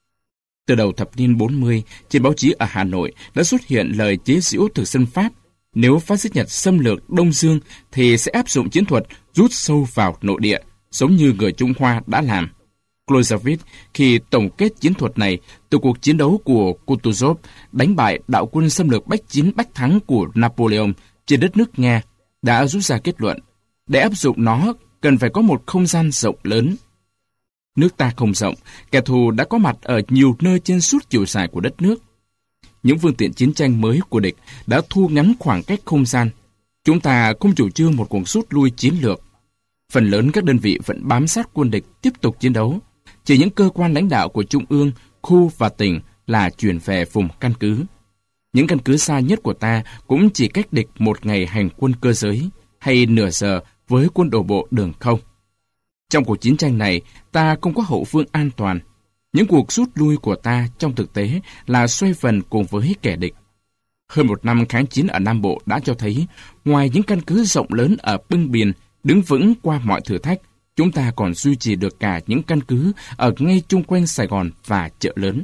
Từ đầu thập niên bốn mươi, trên báo chí ở Hà Nội đã xuất hiện lời chế giễu thực dân Pháp. Nếu phát xít Nhật xâm lược Đông Dương thì sẽ áp dụng chiến thuật rút sâu vào nội địa, giống như người Trung Hoa đã làm. Clausewitz khi tổng kết chiến thuật này từ cuộc chiến đấu của Kutuzov đánh bại đạo quân xâm lược bách chiến bách thắng của Napoleon trên đất nước Nga đã rút ra kết luận, để áp dụng nó cần phải có một không gian rộng lớn. Nước ta không rộng, kẻ thù đã có mặt ở nhiều nơi trên suốt chiều dài của đất nước. Những phương tiện chiến tranh mới của địch đã thu ngắn khoảng cách không gian. Chúng ta không chủ trương một cuộc rút lui chiến lược. Phần lớn các đơn vị vẫn bám sát quân địch tiếp tục chiến đấu. Chỉ những cơ quan lãnh đạo của Trung ương, khu và tỉnh là chuyển về vùng căn cứ. Những căn cứ xa nhất của ta cũng chỉ cách địch một ngày hành quân cơ giới hay nửa giờ với quân đổ bộ đường không. Trong cuộc chiến tranh này, ta không có hậu phương an toàn. Những cuộc rút lui của ta trong thực tế là xoay vần cùng với kẻ địch. Hơn một năm kháng chiến ở Nam Bộ đã cho thấy, ngoài những căn cứ rộng lớn ở bưng biển, đứng vững qua mọi thử thách, chúng ta còn duy trì được cả những căn cứ ở ngay chung quanh Sài Gòn và chợ lớn.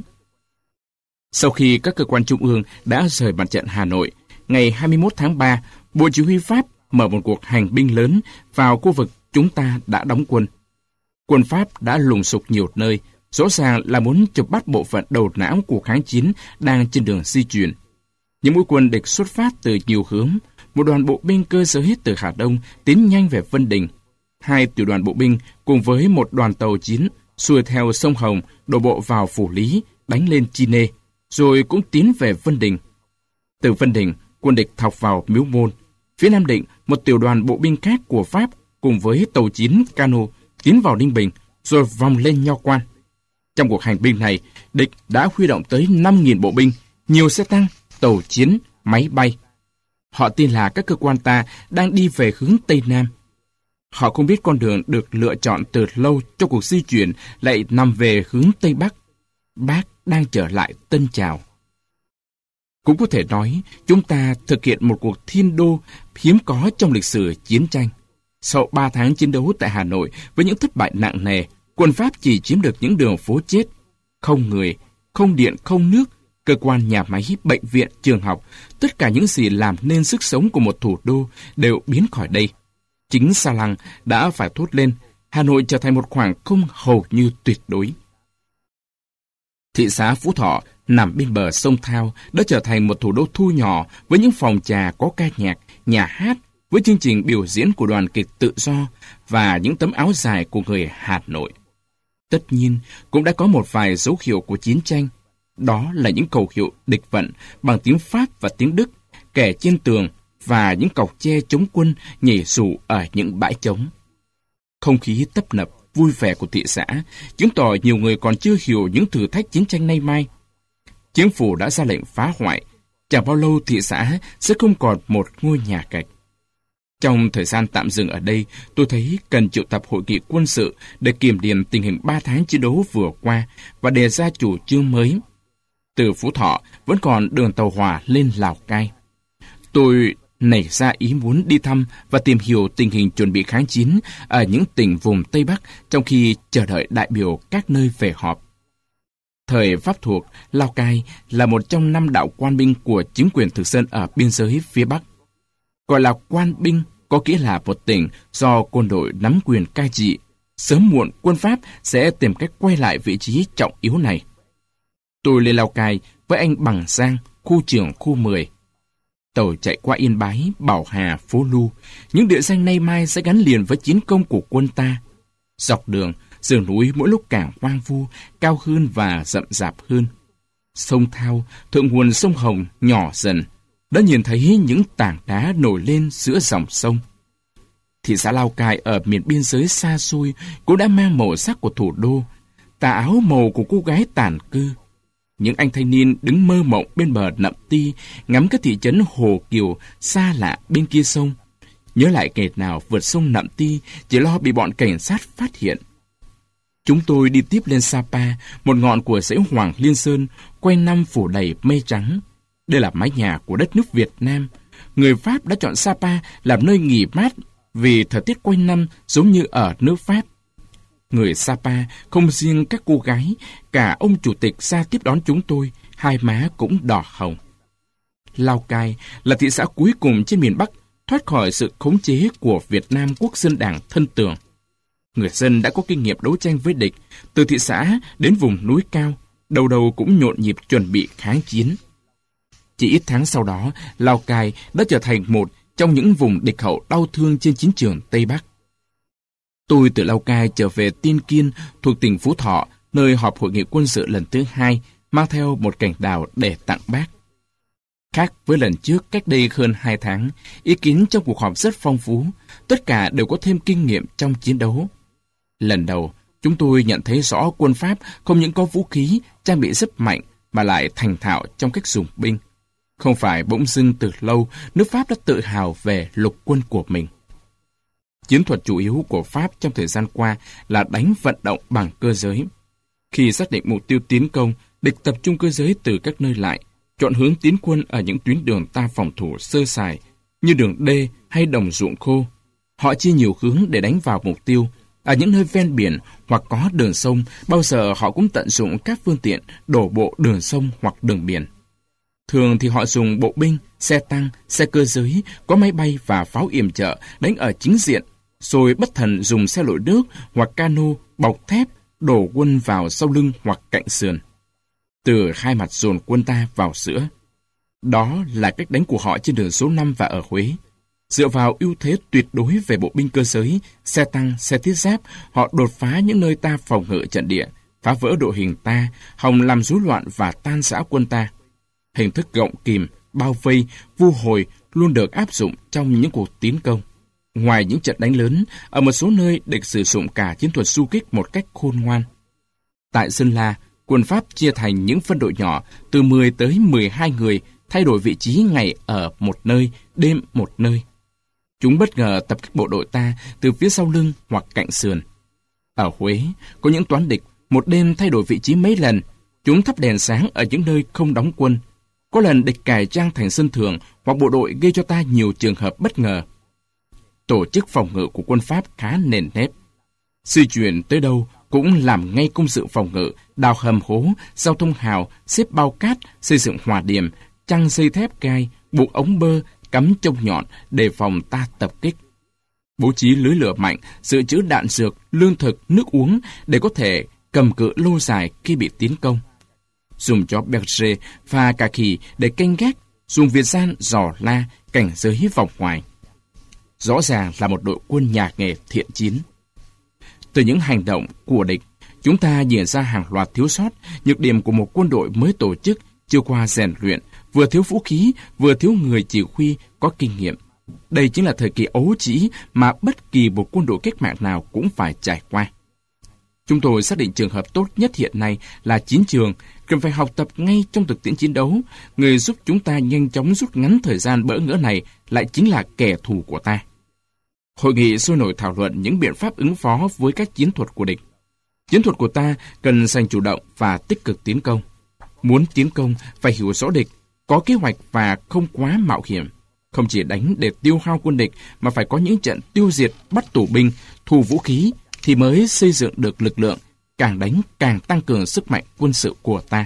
Sau khi các cơ quan trung ương đã rời mặt trận Hà Nội, ngày hai mươi mốt tháng ba, Bộ Chỉ huy Pháp mở một cuộc hành binh lớn vào khu vực chúng ta đã đóng quân. Quân Pháp đã lùng sục nhiều nơi, rõ ràng là muốn chụp bắt bộ phận đầu não của kháng chiến đang trên đường di chuyển. Những mũi quân địch xuất phát từ nhiều hướng, một đoàn bộ binh cơ giới từ Hà Đông tiến nhanh về Vân Đình. Hai tiểu đoàn bộ binh cùng với một đoàn tàu chiến xuôi theo sông Hồng đổ bộ vào Phủ Lý, đánh lên Chi Nê, rồi cũng tiến về Vân Đình. Từ Vân Đình, quân địch thọc vào Miếu Môn. Phía Nam Định, một tiểu đoàn bộ binh khác của Pháp cùng với tàu chiến cano tiến vào Ninh Bình, rồi vòng lên Nho Quan. Trong cuộc hành binh này, địch đã huy động tới năm nghìn bộ binh, nhiều xe tăng, tàu chiến, máy bay. Họ tin là các cơ quan ta đang đi về hướng Tây Nam. Họ không biết con đường được lựa chọn từ lâu cho cuộc di chuyển lại nằm về hướng Tây Bắc. Bác đang trở lại Tân Trào. Cũng có thể nói, chúng ta thực hiện một cuộc thiên đô hiếm có trong lịch sử chiến tranh. Sau ba tháng chiến đấu tại Hà Nội với những thất bại nặng nề, quân Pháp chỉ chiếm được những đường phố chết, không người, không điện, không nước, cơ quan, nhà máy, bệnh viện, trường học, tất cả những gì làm nên sức sống của một thủ đô đều biến khỏi đây. Chính Sa Lăng đã phải thốt lên, Hà Nội trở thành một khoảng không hầu như tuyệt đối. Thị xã Phú Thọ nằm bên bờ sông Thao đã trở thành một thủ đô thu nhỏ với những phòng trà có ca nhạc, nhà hát, với chương trình biểu diễn của đoàn kịch tự do và những tấm áo dài của người Hà Nội. Tất nhiên, cũng đã có một vài dấu hiệu của chiến tranh. Đó là những khẩu hiệu địch vận bằng tiếng Pháp và tiếng Đức, kẻ trên tường và những cọc tre chống quân nhảy dù ở những bãi trống. Không khí tấp nập, vui vẻ của thị xã chứng tỏ nhiều người còn chưa hiểu những thử thách chiến tranh nay mai. Chính phủ đã ra lệnh phá hoại, chẳng bao lâu thị xã sẽ không còn một ngôi nhà gạch. Trong thời gian tạm dừng ở đây, tôi thấy cần triệu tập hội nghị quân sự để kiểm điểm tình hình ba tháng chiến đấu vừa qua và đề ra chủ trương mới. Từ Phú Thọ vẫn còn đường tàu hỏa lên Lào Cai. Tôi nảy ra ý muốn đi thăm và tìm hiểu tình hình chuẩn bị kháng chiến ở những tỉnh vùng Tây Bắc trong khi chờ đợi đại biểu các nơi về họp. Thời Pháp thuộc, Lào Cai là một trong năm đạo quan binh của chính quyền thực dân ở biên giới phía Bắc. Gọi là quan binh có nghĩa là một tỉnh do quân đội nắm quyền cai trị. Sớm muộn quân Pháp sẽ tìm cách quay lại vị trí trọng yếu này. Tôi lên Lào Cai với anh Bằng Giang, khu trưởng khu mười. Tàu chạy qua Yên Bái, Bảo Hà, Phố Lu. Những địa danh nay mai sẽ gắn liền với chiến công của quân ta. Dọc đường, sườn núi mỗi lúc càng hoang vu, cao hơn và rậm rạp hơn. Sông Thao, thượng nguồn sông Hồng nhỏ dần, đã nhìn thấy những tảng đá nổi lên giữa dòng sông. Thị xã Lào Cai ở miền biên giới xa xôi cũng đã mang màu sắc của thủ đô, tà áo màu của cô gái tản cư. Những anh thanh niên đứng mơ mộng bên bờ Nậm Ti, ngắm các thị trấn Hồ Kiều xa lạ bên kia sông. Nhớ lại kẻ nào vượt sông Nậm Ti chỉ lo bị bọn cảnh sát phát hiện. Chúng tôi đi tiếp lên Sapa, một ngọn của dãy Hoàng Liên Sơn, quanh năm phủ đầy mây trắng. Đây là mái nhà của đất nước Việt Nam. Người Pháp đã chọn Sapa làm nơi nghỉ mát vì thời tiết quanh năm giống như ở nước Pháp. Người Sapa không riêng các cô gái, cả ông chủ tịch ra tiếp đón chúng tôi, hai má cũng đỏ hồng. Lào Cai là thị xã cuối cùng trên miền Bắc thoát khỏi sự khống chế của Việt Nam Quốc dân Đảng thân tường. Người dân đã có kinh nghiệm đấu tranh với địch, từ thị xã đến vùng núi cao, đầu đầu cũng nhộn nhịp chuẩn bị kháng chiến. Chỉ ít tháng sau đó, Lào Cai đã trở thành một trong những vùng địch hậu đau thương trên chiến trường Tây Bắc. Tôi từ Lào Cai trở về Tiên Kiên thuộc tỉnh Phú Thọ, nơi họp hội nghị quân sự lần thứ hai, mang theo một cành đào để tặng Bác. Khác với lần trước cách đây hơn hai tháng, ý kiến trong cuộc họp rất phong phú, tất cả đều có thêm kinh nghiệm trong chiến đấu. Lần đầu, chúng tôi nhận thấy rõ quân Pháp không những có vũ khí, trang bị rất mạnh, mà lại thành thạo trong cách dùng binh. Không phải bỗng dưng từ lâu, nước Pháp đã tự hào về lục quân của mình. Chiến thuật chủ yếu của Pháp trong thời gian qua là đánh vận động bằng cơ giới. Khi xác định mục tiêu tiến công, địch tập trung cơ giới từ các nơi lại, chọn hướng tiến quân ở những tuyến đường ta phòng thủ sơ sài, như đường đê hay đồng ruộng khô. Họ chia nhiều hướng để đánh vào mục tiêu. Ở những nơi ven biển hoặc có đường sông, bao giờ họ cũng tận dụng các phương tiện đổ bộ đường sông hoặc đường biển. Thường thì họ dùng bộ binh, xe tăng, xe cơ giới, có máy bay và pháo yểm trợ đánh ở chính diện, rồi bất thần dùng xe lội nước hoặc cano bọc thép đổ quân vào sau lưng hoặc cạnh sườn. Từ hai mặt dồn quân ta vào giữa. Đó là cách đánh của họ trên đường số năm và ở Huế. Dựa vào ưu thế tuyệt đối về bộ binh cơ giới, xe tăng, xe thiết giáp, họ đột phá những nơi ta phòng ngự trận địa, phá vỡ đội hình ta, hòng làm rối loạn và tan rã quân ta. Hình thức gọng kìm, bao vây, vu hồi luôn được áp dụng trong những cuộc tiến công. Ngoài những trận đánh lớn, ở một số nơi địch sử dụng cả chiến thuật du kích một cách khôn ngoan. Tại Sơn La, quân Pháp chia thành những phân đội nhỏ từ mười tới mười hai người, thay đổi vị trí ngày ở một nơi, đêm một nơi. Chúng bất ngờ tập kích bộ đội ta từ phía sau lưng hoặc cạnh sườn. Ở Huế, có những toán địch một đêm thay đổi vị trí mấy lần. Chúng thắp đèn sáng ở những nơi không đóng quân. Có lần địch cải trang thành dân thường hoặc bộ đội gây cho ta nhiều trường hợp bất ngờ. Tổ chức phòng ngự của quân Pháp khá nền nếp. Di chuyển tới đâu cũng làm ngay công sự phòng ngự, đào hầm hố, giao thông hào, xếp bao cát, xây dựng hỏa điểm, trăng dây thép gai, buộc ống bơ, cắm trông nhọn đề phòng ta tập kích. Bố trí lưới lửa mạnh, dự trữ đạn dược, lương thực, nước uống để có thể cầm cự lâu dài khi bị tiến công. Dùng chó berger và cà khỉ để canh gác, dùng việt gian dò la, cảnh giới vòng ngoài. Rõ ràng là một đội quân nhà nghề thiện chiến. Từ những hành động của địch, chúng ta nhìn ra hàng loạt thiếu sót, nhược điểm của một quân đội mới tổ chức, chưa qua rèn luyện, vừa thiếu vũ khí, vừa thiếu người chỉ huy có kinh nghiệm. Đây chính là thời kỳ ấu trĩ mà bất kỳ một quân đội cách mạng nào cũng phải trải qua. Chúng tôi xác định trường hợp tốt nhất hiện nay là chiến trường, cần phải học tập ngay trong thực tiễn chiến đấu. Người giúp chúng ta nhanh chóng rút ngắn thời gian bỡ ngỡ này lại chính là kẻ thù của ta. Hội nghị sôi nổi thảo luận những biện pháp ứng phó với các chiến thuật của địch. Chiến thuật của ta cần giành chủ động và tích cực tiến công. Muốn tiến công phải hiểu rõ địch, có kế hoạch và không quá mạo hiểm. không chỉ đánh để tiêu hao quân địch mà phải có những trận tiêu diệt, bắt tù binh, thu vũ khí thì mới xây dựng được lực lượng, càng đánh càng tăng cường sức mạnh quân sự của ta.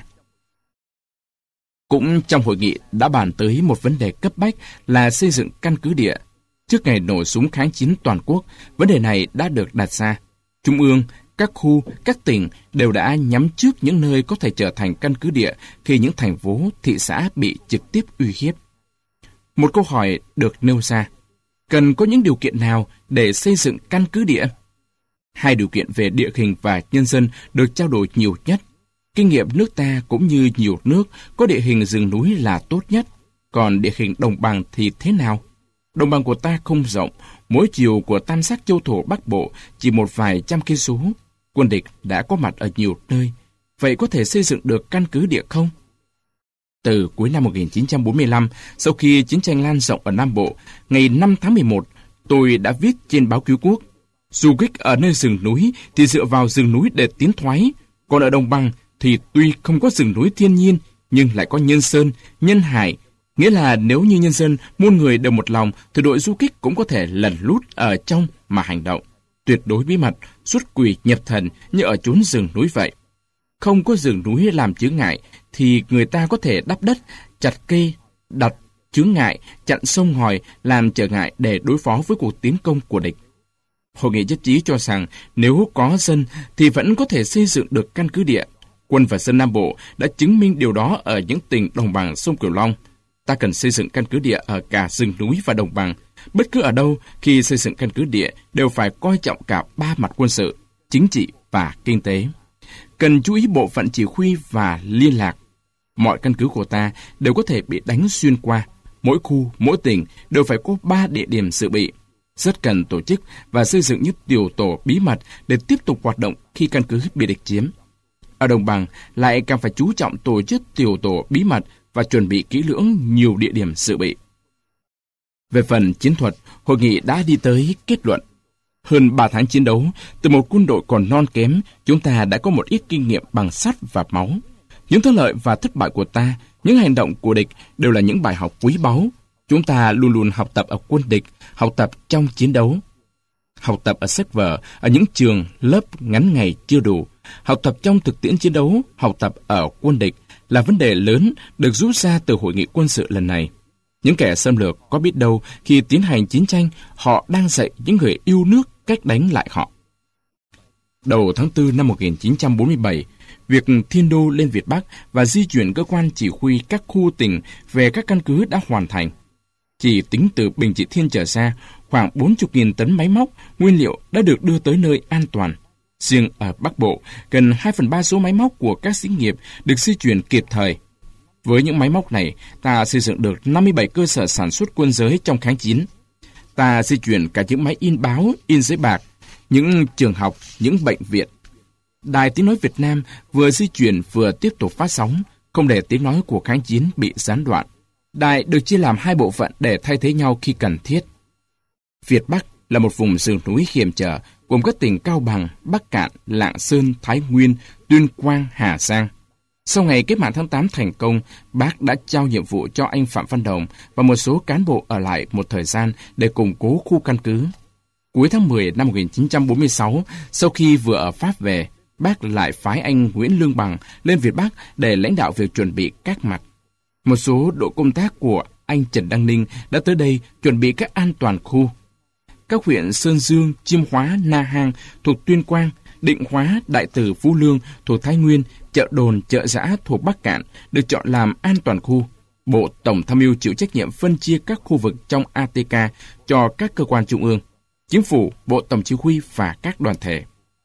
Cũng trong hội nghị đã bàn tới một vấn đề cấp bách là xây dựng căn cứ địa. Trước ngày nổ súng kháng chiến toàn quốc, vấn đề này đã được đặt ra. Trung ương, các khu, các tỉnh đều đã nhắm trước những nơi có thể trở thành căn cứ địa khi những thành phố, thị xã bị trực tiếp uy hiếp. Một câu hỏi được nêu ra, cần có những điều kiện nào để xây dựng căn cứ địa? Hai điều kiện về địa hình và nhân dân được trao đổi nhiều nhất. Kinh nghiệm nước ta cũng như nhiều nước có địa hình rừng núi là tốt nhất, còn địa hình đồng bằng thì thế nào? Đồng bằng của ta không rộng, mỗi chiều của tam giác châu thổ Bắc Bộ chỉ một vài trăm cây số. Quân địch đã có mặt ở nhiều nơi, vậy có thể xây dựng được căn cứ địa không? Từ cuối năm một nghìn chín trăm bốn mươi lăm, sau khi chiến tranh lan rộng ở Nam Bộ, ngày năm tháng mười một, tôi đã viết trên báo Cứu Quốc, du kích ở nơi rừng núi thì dựa vào rừng núi để tiến thoái, còn ở đồng bằng thì tuy không có rừng núi thiên nhiên nhưng lại có nhân sơn, nhân hải, nghĩa là nếu như nhân dân muôn người đều một lòng thì đội du kích cũng có thể lẩn lút ở trong mà hành động, tuyệt đối bí mật, xuất quỷ nhập thần như ở chốn rừng núi vậy. Không có rừng núi làm chướng ngại thì người ta có thể đắp đất, chặt cây, đặt chướng ngại, chặn sông ngòi làm trở ngại để đối phó với cuộc tiến công của địch. Hội nghị nhất trí cho rằng nếu có dân thì vẫn có thể xây dựng được căn cứ địa. Quân và dân Nam Bộ đã chứng minh điều đó ở những tỉnh đồng bằng sông Cửu Long. Ta cần xây dựng căn cứ địa ở cả rừng núi và đồng bằng. Bất cứ ở đâu, khi xây dựng căn cứ địa đều phải coi trọng cả ba mặt quân sự, chính trị và kinh tế. Cần chú ý bộ phận chỉ huy và liên lạc. Mọi căn cứ của ta đều có thể bị đánh xuyên qua. Mỗi khu, mỗi tỉnh đều phải có ba địa điểm dự bị. Rất cần tổ chức và xây dựng những tiểu tổ bí mật để tiếp tục hoạt động khi căn cứ bị địch chiếm. Ở đồng bằng lại càng phải chú trọng tổ chức tiểu tổ bí mật và chuẩn bị kỹ lưỡng nhiều địa điểm dự bị. Về phần chiến thuật, hội nghị đã đi tới kết luận. Hơn ba tháng chiến đấu, từ một quân đội còn non kém, chúng ta đã có một ít kinh nghiệm bằng sắt và máu. Những thắng lợi và thất bại của ta, những hành động của địch đều là những bài học quý báu. Chúng ta luôn luôn học tập ở quân địch, học tập trong chiến đấu. Học tập ở sách vở, ở những trường, lớp ngắn ngày chưa đủ. Học tập trong thực tiễn chiến đấu, học tập ở quân địch là vấn đề lớn được rút ra từ hội nghị quân sự lần này. Những kẻ xâm lược có biết đâu khi tiến hành chiến tranh, họ đang dạy những người yêu nước cách đánh lại họ. Đầu tháng tư năm một nghìn chín trăm bốn mươi bảy, việc thiên đô lên Việt Bắc và di chuyển cơ quan chỉ huy các khu tỉnh về các căn cứ đã hoàn thành. Chỉ tính từ Bình Trị Thiên trở ra, khoảng bốn mươi nghìn tấn máy móc, nguyên liệu đã được đưa tới nơi an toàn. Riêng ở Bắc Bộ, gần hai phần ba số máy móc của các xí nghiệp được di chuyển kịp thời. Với những máy móc này, ta xây dựng được năm mươi bảy cơ sở sản xuất quân giới trong kháng chiến. Ta di chuyển cả những máy in báo, in giấy bạc, những trường học, những bệnh viện. Đài Tiếng Nói Việt Nam vừa di chuyển vừa tiếp tục phát sóng, không để tiếng nói của kháng chiến bị gián đoạn. Đài được chia làm hai bộ phận để thay thế nhau khi cần thiết. Việt Bắc là một vùng rừng núi hiểm trở, gồm các tỉnh Cao Bằng, Bắc Kạn, Lạng Sơn, Thái Nguyên, Tuyên Quang, Hà Giang. Sau ngày cách mạng tháng tám thành công, Bác đã trao nhiệm vụ cho anh Phạm Văn Đồng và một số cán bộ ở lại một thời gian để củng cố khu căn cứ. Cuối tháng mười năm một nghìn chín trăm bốn mươi sáu, sau khi vừa ở Pháp về, Bác lại phái anh Nguyễn Lương Bằng lên Việt Bắc để lãnh đạo việc chuẩn bị các mặt. Một số đội công tác của anh Trần Đăng Ninh đã tới đây chuẩn bị các an toàn khu. Các huyện Sơn Dương, Chiêm Hóa, Na Hàng thuộc Tuyên Quang, Định Hóa, Đại Từ, Phú Lương thuộc Thái Nguyên, Chợ Đồn, Chợ Giã thuộc Bắc Kạn được chọn làm an toàn khu. Bộ Tổng tham mưu chịu trách nhiệm phân chia các khu vực trong a tê ca cho các cơ quan trung ương, Chính phủ, Bộ Tổng chỉ huy và các đoàn thể.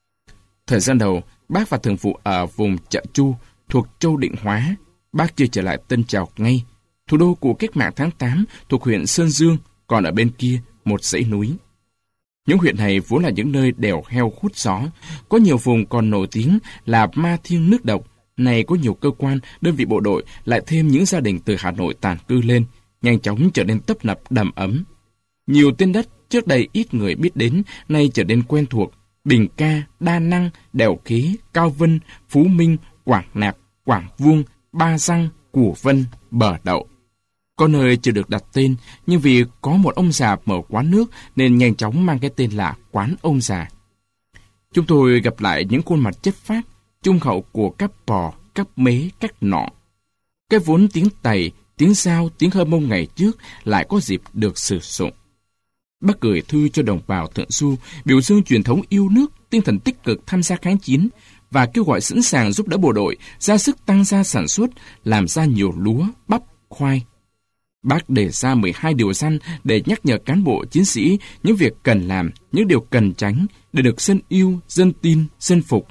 Thời gian đầu, Bác và thường vụ ở vùng Chợ Chu thuộc Châu Định Hóa. Bác chưa trở lại Tân Trào ngay, thủ đô của cách mạng tháng tám thuộc huyện Sơn Dương, còn ở bên kia một dãy núi. Những huyện này vốn là những nơi đèo heo hút gió, có nhiều vùng còn nổi tiếng là ma thiêng nước độc. Này có nhiều cơ quan, đơn vị bộ đội, lại thêm những gia đình từ Hà Nội tản cư lên, nhanh chóng trở nên tấp nập đầm ấm. Nhiều tên đất trước đây ít người biết đến, nay trở nên quen thuộc. Bình Ca, Đa Năng, Đèo Kế, Cao Vân, Phú Minh, Quảng Nạc, Quảng Vuông, Ba Răng, Củ Vân, Bờ Đậu. Có nơi chưa được đặt tên, nhưng vì có một ông già mở quán nước nên nhanh chóng mang cái tên là Quán Ông Già. Chúng tôi gặp lại những khuôn mặt chất phác, trung hậu của các bò, các mế, các nọ. Cái vốn tiếng Tày, tiếng Dao, tiếng Hơ Mông ngày trước lại có dịp được sử dụng. Bác gửi thư cho đồng bào Thượng Du, biểu dương truyền thống yêu nước, tinh thần tích cực tham gia kháng chiến và kêu gọi sẵn sàng giúp đỡ bộ đội ra sức tăng gia sản xuất, làm ra nhiều lúa, bắp, khoai. Bác đề ra mười hai điều răn để nhắc nhở cán bộ chiến sĩ những việc cần làm, những điều cần tránh để được dân yêu, dân tin, dân phục.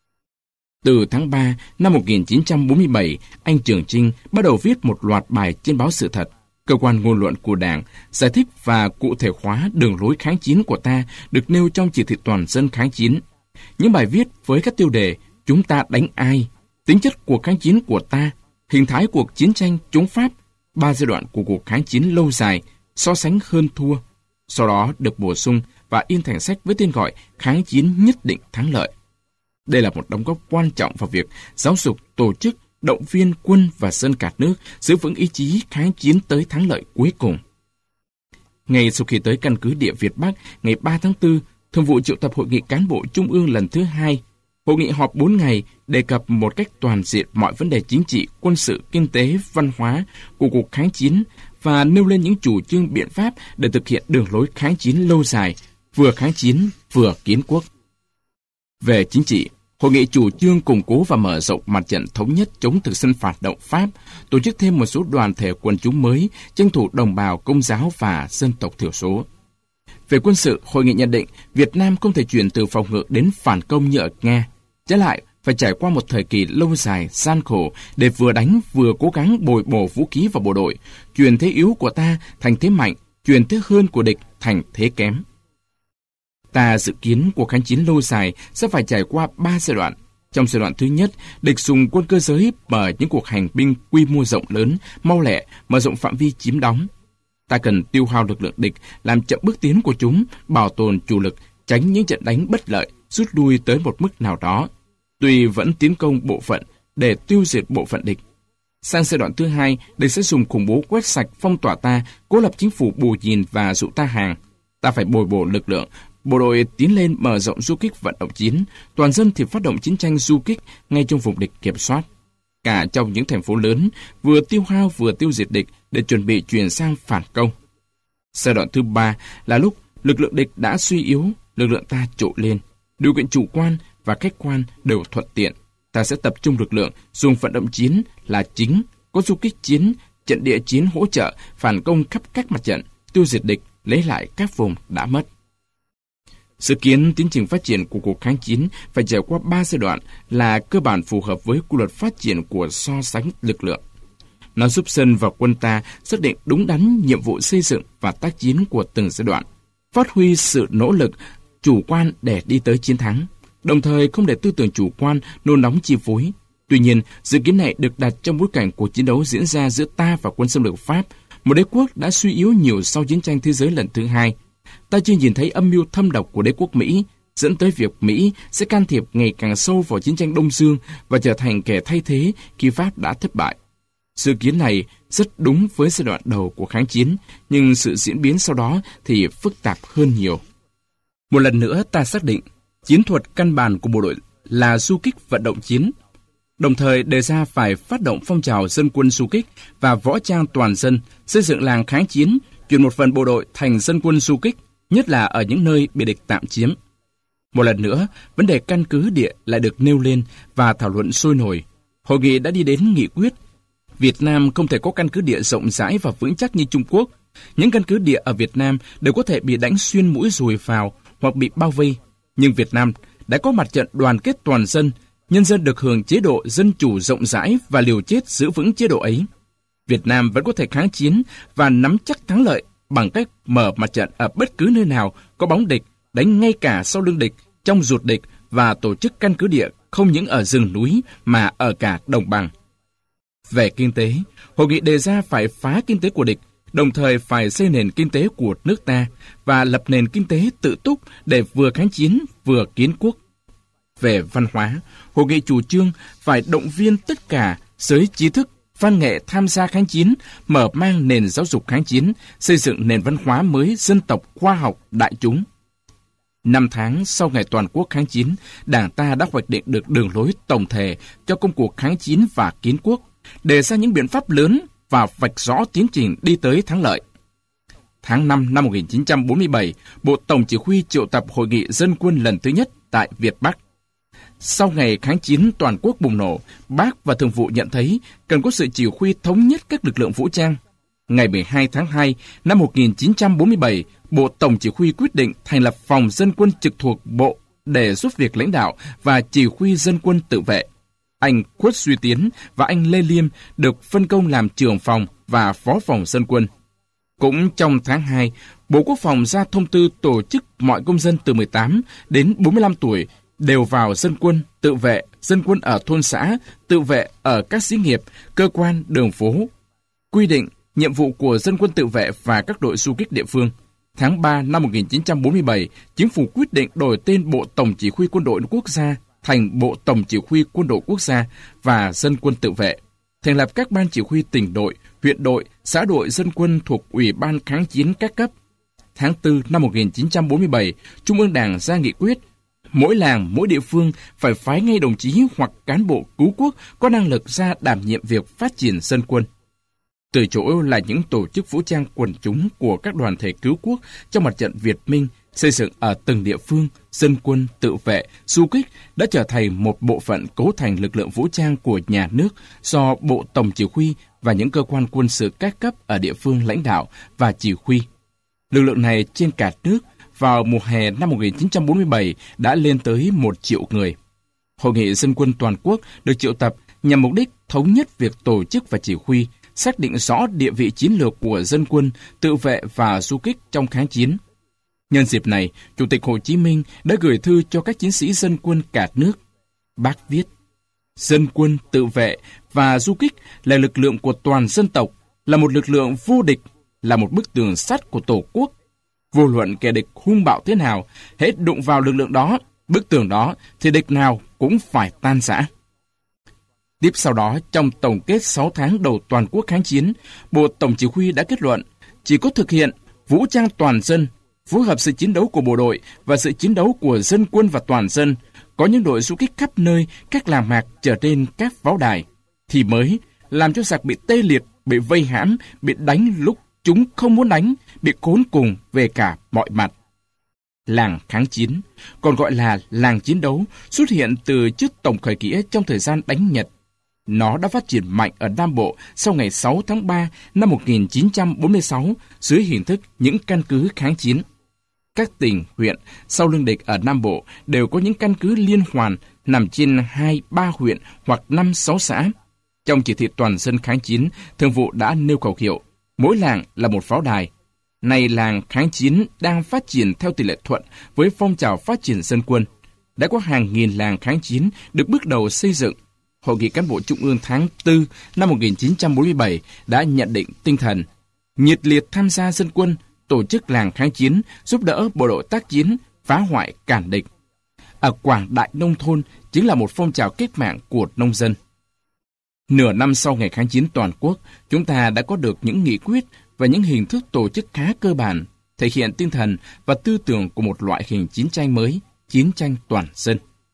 Từ tháng ba năm một nghìn chín trăm bốn mươi bảy, anh Trường Chinh bắt đầu viết một loạt bài trên báo Sự Thật, cơ quan ngôn luận của Đảng, giải thích và cụ thể hóa đường lối kháng chiến của ta được nêu trong chỉ thị toàn dân kháng chiến. Những bài viết với các tiêu đề Chúng ta đánh ai, tính chất cuộc kháng chiến của ta, hình thái cuộc chiến tranh chống Pháp, ba giai đoạn của cuộc kháng chiến lâu dài, so sánh hơn thua, sau đó được bổ sung và in thành sách với tên gọi Kháng chiến nhất định thắng lợi. Đây là một đóng góp quan trọng vào việc giáo dục, tổ chức, động viên quân và dân cả nước giữ vững ý chí kháng chiến tới thắng lợi cuối cùng. Ngay sau khi tới căn cứ địa Việt Bắc ngày ba tháng tư, Thường vụ triệu tập Hội nghị Cán bộ Trung ương lần thứ hai. Hội nghị họp bốn ngày đề cập một cách toàn diện mọi vấn đề chính trị, quân sự, kinh tế, văn hóa của cuộc kháng chiến và nêu lên những chủ trương biện pháp để thực hiện đường lối kháng chiến lâu dài, vừa kháng chiến vừa kiến quốc. Về chính trị, Hội nghị chủ trương củng cố và mở rộng mặt trận thống nhất chống thực dân phản động Pháp, tổ chức thêm một số đoàn thể quần chúng mới, tranh thủ đồng bào Công giáo và dân tộc thiểu số. Về quân sự, Hội nghị nhận định Việt Nam không thể chuyển từ phòng ngự đến phản công như ở Nga. Trái lại, phải trải qua một thời kỳ lâu dài, gian khổ để vừa đánh vừa cố gắng bồi bổ vũ khí vào bộ đội, chuyển thế yếu của ta thành thế mạnh, chuyển thế hơn của địch thành thế kém. Ta dự kiến cuộc kháng chiến lâu dài sẽ phải trải qua ba giai đoạn. Trong giai đoạn thứ nhất, địch dùng quân cơ giới mở những cuộc hành binh quy mô rộng lớn, mau lẹ, mở rộng phạm vi chiếm đóng. Ta cần tiêu hao lực lượng địch, làm chậm bước tiến của chúng, bảo tồn chủ lực, tránh những trận đánh bất lợi, rút lui tới một mức nào đó. Tuy vẫn tiến công bộ phận để tiêu diệt bộ phận địch. Sang giai đoạn thứ hai, địch sẽ dùng khủng bố quét sạch phong tỏa ta, cố lập chính phủ bù nhìn và dụ ta hàng. Ta phải bồi bổ lực lượng, bộ đội tiến lên mở rộng du kích vận động chiến, toàn dân thì phát động chiến tranh du kích ngay trong vùng địch kiểm soát. Cả trong những thành phố lớn, vừa tiêu hao vừa tiêu diệt địch để chuẩn bị chuyển sang phản công. Giai đoạn thứ ba là lúc lực lượng địch đã suy yếu, lực lượng ta trội lên. Điều kiện chủ quan và khách quan đều thuận tiện. Ta sẽ tập trung lực lượng, dùng vận động chiến là chính, có du kích chiến, trận địa chiến hỗ trợ, phản công khắp các mặt trận, tiêu diệt địch, lấy lại các vùng đã mất. Dự kiến tiến trình phát triển của cuộc kháng chiến phải trải qua ba giai đoạn là cơ bản phù hợp với quy luật phát triển của so sánh lực lượng. Nó giúp dân và quân ta xác định đúng đắn nhiệm vụ xây dựng và tác chiến của từng giai đoạn, phát huy sự nỗ lực chủ quan để đi tới chiến thắng, đồng thời không để tư tưởng chủ quan nôn nóng chi phối. Tuy nhiên, dự kiến này được đặt trong bối cảnh cuộc chiến đấu diễn ra giữa ta và quân xâm lược Pháp, một đế quốc đã suy yếu nhiều sau chiến tranh thế giới lần thứ hai. Ta chưa nhìn thấy âm mưu thâm độc của đế quốc Mỹ, dẫn tới việc Mỹ sẽ can thiệp ngày càng sâu vào chiến tranh Đông Dương và trở thành kẻ thay thế khi Pháp đã thất bại. Dự kiến này rất đúng với giai đoạn đầu của kháng chiến, nhưng sự diễn biến sau đó thì phức tạp hơn nhiều. Một lần nữa ta xác định, chiến thuật căn bản của bộ đội là du kích vận động chiến, đồng thời đề ra phải phát động phong trào dân quân du kích và võ trang toàn dân, xây dựng làng kháng chiến, chuyển một phần bộ đội thành dân quân du kích, nhất là ở những nơi bị địch tạm chiếm. Một lần nữa, vấn đề căn cứ địa lại được nêu lên và thảo luận sôi nổi. Hội nghị đã đi đến nghị quyết. Việt Nam không thể có căn cứ địa rộng rãi và vững chắc như Trung Quốc. Những căn cứ địa ở Việt Nam đều có thể bị đánh xuyên mũi dùi vào hoặc bị bao vây. Nhưng Việt Nam đã có mặt trận đoàn kết toàn dân, nhân dân được hưởng chế độ dân chủ rộng rãi và liều chết giữ vững chế độ ấy. Việt Nam vẫn có thể kháng chiến và nắm chắc thắng lợi bằng cách mở mặt trận ở bất cứ nơi nào có bóng địch, đánh ngay cả sau lưng địch, trong ruột địch và tổ chức căn cứ địa không những ở rừng núi mà ở cả đồng bằng. Về kinh tế, hội nghị đề ra phải phá kinh tế của địch, đồng thời phải xây nền kinh tế của nước ta và lập nền kinh tế tự túc để vừa kháng chiến vừa kiến quốc. Về văn hóa, hội nghị chủ trương phải động viên tất cả giới trí thức văn nghệ tham gia kháng chiến, mở mang nền giáo dục kháng chiến, xây dựng nền văn hóa mới dân tộc khoa học đại chúng. Năm tháng sau ngày toàn quốc kháng chiến, Đảng ta đã hoạch định được đường lối tổng thể cho công cuộc kháng chiến và kiến quốc, đề ra những biện pháp lớn và vạch rõ tiến trình đi tới thắng lợi. Tháng năm năm một nghìn chín trăm bốn mươi bảy, Bộ Tổng Chỉ huy triệu tập Hội nghị Dân quân lần thứ nhất tại Việt Bắc. Sau ngày kháng chiến toàn quốc bùng nổ, Bác và Thường vụ nhận thấy cần có sự chỉ huy thống nhất các lực lượng vũ trang. Ngày mười hai tháng hai năm một nghìn chín trăm bốn mươi bảy, Bộ Tổng Chỉ huy quyết định thành lập phòng dân quân trực thuộc Bộ để giúp việc lãnh đạo và chỉ huy dân quân tự vệ. Anh Khuất Duy Tiến và anh Lê Liêm được phân công làm trưởng phòng và phó phòng dân quân. Cũng trong tháng hai, Bộ Quốc phòng ra thông tư tổ chức mọi công dân từ mười tám đến bốn mươi lăm tuổi đều vào dân quân, tự vệ, dân quân ở thôn xã, tự vệ ở các xí nghiệp, cơ quan, đường phố. Quy định nhiệm vụ của dân quân tự vệ và các đội du kích địa phương. Tháng ba năm một nghìn chín trăm bốn mươi bảy, Chính phủ quyết định đổi tên Bộ Tổng Chỉ huy Quân đội Quốc gia thành Bộ Tổng Chỉ huy Quân đội Quốc gia và Dân quân tự vệ, thành lập các ban chỉ huy tỉnh đội, huyện đội, xã đội dân quân thuộc Ủy ban kháng chiến các cấp. Tháng tư năm một nghìn chín trăm bốn mươi bảy, Trung ương Đảng ra nghị quyết, mỗi làng, mỗi địa phương phải phái ngay đồng chí hoặc cán bộ cứu quốc có năng lực ra đảm nhiệm việc phát triển dân quân. Từ chỗ là những tổ chức vũ trang quần chúng của các đoàn thể cứu quốc trong mặt trận Việt Minh xây dựng ở từng địa phương, dân quân, tự vệ, du kích đã trở thành một bộ phận cấu thành lực lượng vũ trang của nhà nước do Bộ Tổng Chỉ huy và những cơ quan quân sự các cấp ở địa phương lãnh đạo và chỉ huy. Lực lượng này trên cả nước vào mùa hè năm một nghìn chín trăm bốn mươi bảy đã lên tới một triệu người. Hội nghị Dân quân toàn quốc được triệu tập nhằm mục đích thống nhất việc tổ chức và chỉ huy, xác định rõ địa vị chiến lược của dân quân, tự vệ và du kích trong kháng chiến. Nhân dịp này, Chủ tịch Hồ Chí Minh đã gửi thư cho các chiến sĩ dân quân cả nước. Bác viết, dân quân, tự vệ và du kích là lực lượng của toàn dân tộc, là một lực lượng vô địch, là một bức tường sắt của Tổ quốc. Vô luận kẻ địch hung bạo thế nào, hễ đụng vào lực lượng đó, bức tường đó, thì địch nào cũng phải tan rã. Tiếp sau đó, trong tổng kết sáu tháng đầu toàn quốc kháng chiến, Bộ Tổng Chỉ huy đã kết luận chỉ có thực hiện vũ trang toàn dân, phối hợp sự chiến đấu của bộ đội và sự chiến đấu của dân quân và toàn dân, có những đội du kích khắp nơi, các làng mạc trở nên các pháo đài, thì mới làm cho giặc bị tê liệt, bị vây hãm, bị đánh lúc chúng không muốn đánh, bị khốn cùng về cả mọi mặt. Làng kháng chiến, còn gọi là làng chiến đấu, xuất hiện từ trước tổng khởi nghĩa trong thời gian đánh Nhật. Nó đã phát triển mạnh ở Nam Bộ sau ngày sáu tháng ba năm một nghìn chín trăm bốn mươi sáu dưới hình thức những căn cứ kháng chiến. Các tỉnh, huyện sau lưng địch ở Nam Bộ đều có những căn cứ liên hoàn nằm trên hai, ba huyện hoặc năm, sáu xã. Trong chỉ thị toàn dân kháng chiến, Thường vụ đã nêu khẩu hiệu, mỗi làng là một pháo đài. Nay làng kháng chiến đang phát triển theo tỷ lệ thuận với phong trào phát triển dân quân. Đã có hàng nghìn làng kháng chiến được bước đầu xây dựng. Hội nghị cán bộ Trung ương tháng tư năm một nghìn chín trăm bốn mươi bảy đã nhận định tinh thần nhiệt liệt tham gia dân quân, tổ chức làng kháng chiến, giúp đỡ bộ đội tác chiến, phá hoại cản địch. Ở Quảng Đại nông thôn chính là một phong trào cách mạng của nông dân. Nửa năm sau ngày kháng chiến toàn quốc, chúng ta đã có được những nghị quyết và những hình thức tổ chức khá cơ bản, thể hiện tinh thần và tư tưởng của một loại hình chiến tranh mới, chiến tranh toàn dân.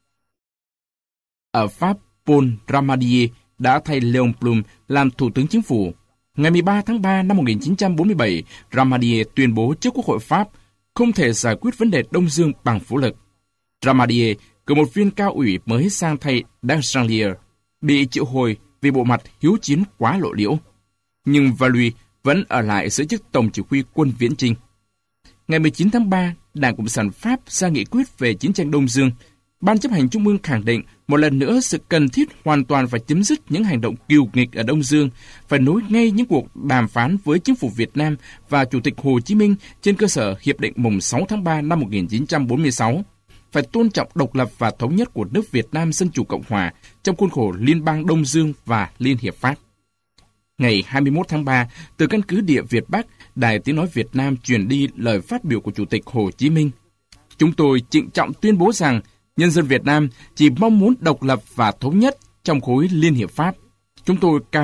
Ở Pháp, Paul Ramadier đã thay Léon Blum làm Thủ tướng Chính phủ. Ngày mười ba tháng ba năm một nghìn chín trăm bốn mươi bảy, Ramadier tuyên bố trước Quốc hội Pháp không thể giải quyết vấn đề Đông Dương bằng vũ lực. Ramadier cử một viên cao ủy mới sang thay Deschanlier, bị triệu hồi vì bộ mặt hiếu chiến quá lộ liễu. Nhưng Valois vẫn ở lại giữ chức Tổng Chỉ huy quân viễn chinh. Ngày mười chín tháng ba, Đảng Cộng sản Pháp ra nghị quyết về chiến tranh Đông Dương. Ban chấp hành Trung ương khẳng định một lần nữa sự cần thiết hoàn toàn phải chấm dứt những hành động kiêu nghịch ở Đông Dương, phải nối ngay những cuộc đàm phán với chính phủ Việt Nam và Chủ tịch Hồ Chí Minh trên cơ sở Hiệp định mùng sáu tháng ba năm một nghìn chín trăm bốn mươi sáu, phải tôn trọng độc lập và thống nhất của nước Việt Nam Dân Chủ Cộng Hòa trong khuôn khổ Liên bang Đông Dương và Liên hiệp Pháp. Ngày hai mươi mốt tháng ba, từ căn cứ địa Việt Bắc, Đài Tiếng nói Việt Nam truyền đi lời phát biểu của Chủ tịch Hồ Chí Minh. Chúng tôi trịnh trọng tuyên bố rằng nhân dân Việt Nam chỉ mong muốn độc lập và thống nhất trong khối Liên hiệp Pháp. Chúng tôi cam kết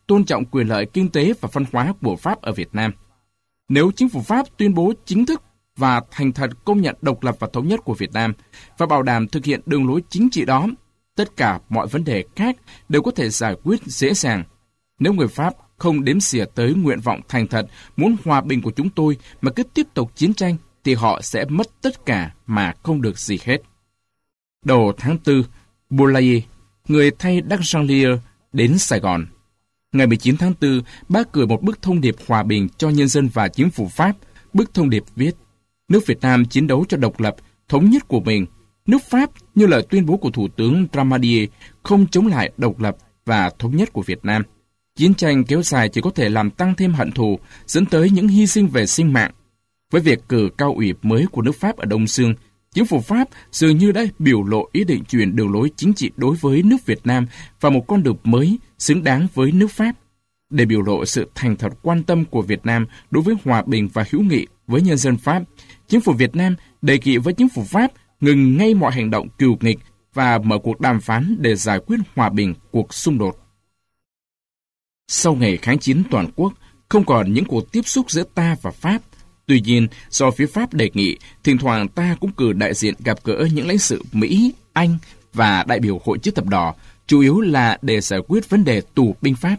tôn trọng quyền lợi kinh tế và văn hóa của Pháp ở Việt Nam. Nếu chính phủ Pháp tuyên bố chính thức và thành thật công nhận độc lập và thống nhất của Việt Nam và bảo đảm thực hiện đường lối chính trị đó, tất cả mọi vấn đề khác đều có thể giải quyết dễ dàng. Nếu người Pháp không đếm xỉa tới nguyện vọng thành thật muốn hòa bình của chúng tôi mà cứ tiếp tục chiến tranh, thì họ sẽ mất tất cả mà không được gì hết. Đầu tháng tư, Boulaye, người thay Dargelier, đến Sài Gòn. Ngày mười chín tháng tư, bác gửi một bức thông điệp hòa bình cho nhân dân và chính phủ Pháp. Bức thông điệp viết: nước Việt Nam chiến đấu cho độc lập, thống nhất của mình. Nước Pháp, như lời tuyên bố của Thủ tướng Ramadier, không chống lại độc lập và thống nhất của Việt Nam. Chiến tranh kéo dài chỉ có thể làm tăng thêm hận thù, dẫn tới những hy sinh về sinh mạng. Với việc cử cao ủy mới của nước Pháp ở Đông Dương, chính phủ Pháp dường như đã biểu lộ ý định chuyển đường lối chính trị đối với nước Việt Nam vào một con đường mới xứng đáng với nước Pháp. Để biểu lộ sự thành thật quan tâm của Việt Nam đối với hòa bình và hữu nghị với nhân dân Pháp, chính phủ Việt Nam đề nghị với chính phủ Pháp ngừng ngay mọi hành động cừu nghịch và mở cuộc đàm phán để giải quyết hòa bình cuộc xung đột. Sau ngày kháng chiến toàn quốc, không còn những cuộc tiếp xúc giữa ta và Pháp. Tuy nhiên, do phía Pháp đề nghị, thỉnh thoảng ta cũng cử đại diện gặp gỡ những lãnh sự Mỹ, Anh và đại biểu Hội chữ thập đỏ, chủ yếu là để giải quyết vấn đề tù binh Pháp.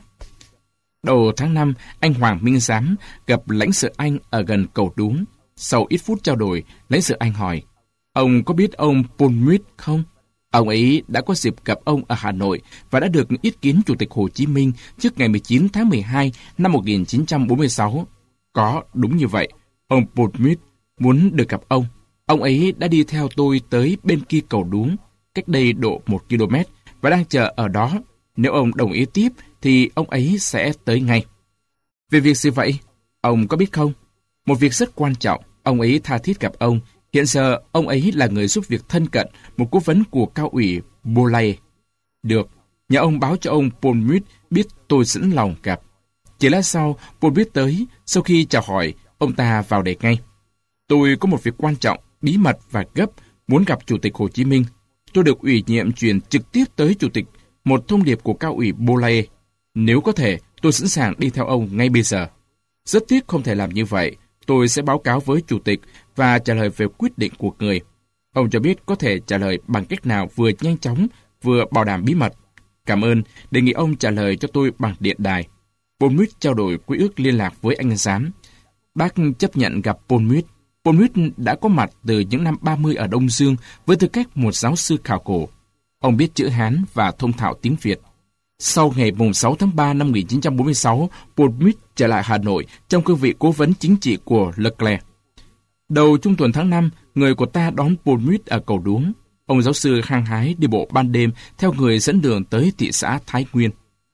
Đầu tháng năm, anh Hoàng Minh Giám gặp lãnh sự Anh ở gần cầu Đúng. Sau ít phút trao đổi, lãnh sự Anh hỏi: ông có biết ông Paul Muit không? Ông ấy đã có dịp gặp ông ở Hà Nội và đã được yết kiến Chủ tịch Hồ Chí Minh trước ngày mười chín tháng mười hai năm một nghìn chín trăm bốn mươi sáu. Có, đúng như vậy. Ông Paul Muit muốn được gặp ông. Ông ấy đã đi theo tôi tới bên kia cầu Đúng, cách đây độ một ki lô mét, và đang chờ ở đó. Nếu ông đồng ý tiếp, thì ông ấy sẽ tới ngay. Về việc gì vậy? Ông có biết không? Một việc rất quan trọng. Ông ấy tha thiết gặp ông. Hiện giờ, ông ấy là người giúp việc thân cận, một cố vấn của cao ủy Boulaye. Được, nhờ ông báo cho ông Paul Muit biết tôi sẵn lòng gặp. Chỉ lát sau, Paul Muit tới. Sau khi chào hỏi, ông ta vào đề ngay: tôi có một việc quan trọng, bí mật và gấp, muốn gặp Chủ tịch Hồ Chí Minh. Tôi được ủy nhiệm truyền trực tiếp tới Chủ tịch một thông điệp của cao ủy Boulaye. Nếu có thể, tôi sẵn sàng đi theo ông ngay bây giờ. Rất tiếc không thể làm như vậy. Tôi sẽ báo cáo với Chủ tịch và trả lời về quyết định của người. Ông cho biết có thể trả lời bằng cách nào vừa nhanh chóng, vừa bảo đảm bí mật. Cảm ơn, đề nghị ông trả lời cho tôi bằng điện đài. Paul Muit trao đổi quy ước liên lạc với anh Giám. Bác chấp nhận gặp Paul Muit. Paul Muit đã có mặt từ những năm ba mươi ở Đông Dương với tư cách một giáo sư khảo cổ. Ông biết chữ Hán và thông thạo tiếng Việt. Sau ngày sáu tháng ba năm một nghìn chín trăm bốn mươi sáu, Paul Muit trở lại Hà Nội trong cương vị cố vấn chính trị của Leclerc. Đầu trung tuần tháng năm, người của ta đón Paul Muit ở cầu Đuống. Ông giáo sư hăng hái đi bộ ban đêm theo người dẫn đường tới thị xã Thái Nguyên.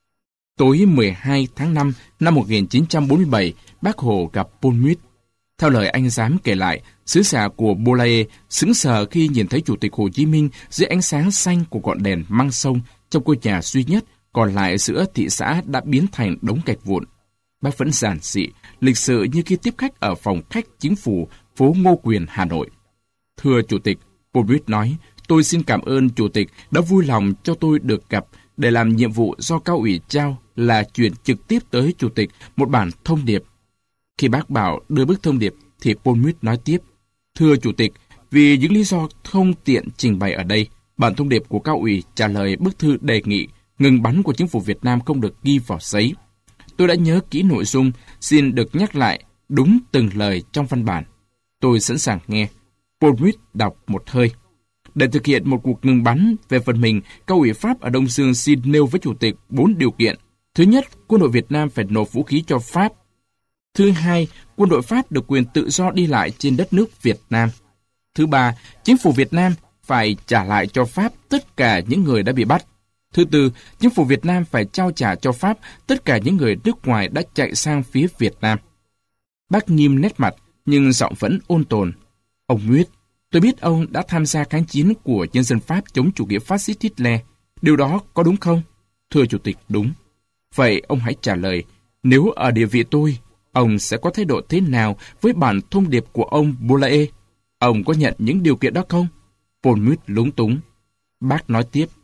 Tối mười hai tháng năm năm một nghìn chín trăm bốn mươi bảy, Bác Hồ gặp Paul Muit. Theo lời anh Giám kể lại, sứ giả của Boulaye sững sờ khi nhìn thấy Chủ tịch Hồ Chí Minh dưới ánh sáng xanh của ngọn đèn măng sông trong ngôi nhà duy nhất còn lại giữa thị xã đã biến thành đống gạch vụn. Bác vẫn giản dị, lịch sự như khi tiếp khách ở phòng khách chính phủ phố Ngô Quyền, Hà Nội. Thưa Chủ tịch, Paul Muit nói, tôi xin cảm ơn Chủ tịch đã vui lòng cho tôi được gặp để làm nhiệm vụ do cao ủy trao là chuyển trực tiếp tới Chủ tịch một bản thông điệp. Khi bác bảo đưa bức thông điệp thì Paul Muit nói tiếp, thưa Chủ tịch, vì những lý do không tiện trình bày ở đây, bản thông điệp của cao ủy trả lời bức thư đề nghị ngừng bắn của chính phủ Việt Nam không được ghi vào giấy. Tôi đã nhớ kỹ nội dung, xin được nhắc lại đúng từng lời trong văn bản. Tôi sẵn sàng nghe. Paul Muit đọc một hơi. Để thực hiện một cuộc ngừng bắn, về phần mình, cao ủy Pháp ở Đông Dương xin nêu với Chủ tịch bốn điều kiện. Thứ nhất, quân đội Việt Nam phải nộp vũ khí cho Pháp. Thứ hai, quân đội Pháp được quyền tự do đi lại trên đất nước Việt Nam. Thứ ba, chính phủ Việt Nam phải trả lại cho Pháp tất cả những người đã bị bắt. Thứ tư, chính phủ Việt Nam phải trao trả cho Pháp tất cả những người nước ngoài đã chạy sang phía Việt Nam. Bác nghiêm nét mặt, nhưng giọng vẫn ôn tồn. Ông Muit, tôi biết ông đã tham gia kháng chiến của nhân dân Pháp chống chủ nghĩa phát xít Hitler. Điều đó có đúng không? Thưa Chủ tịch, đúng. Vậy ông hãy trả lời, nếu ở địa vị tôi, ông sẽ có thái độ thế nào với bản thông điệp của ông Boulaye? Ông có nhận những điều kiện đó không? Paul Muit lúng túng. Bác nói tiếp,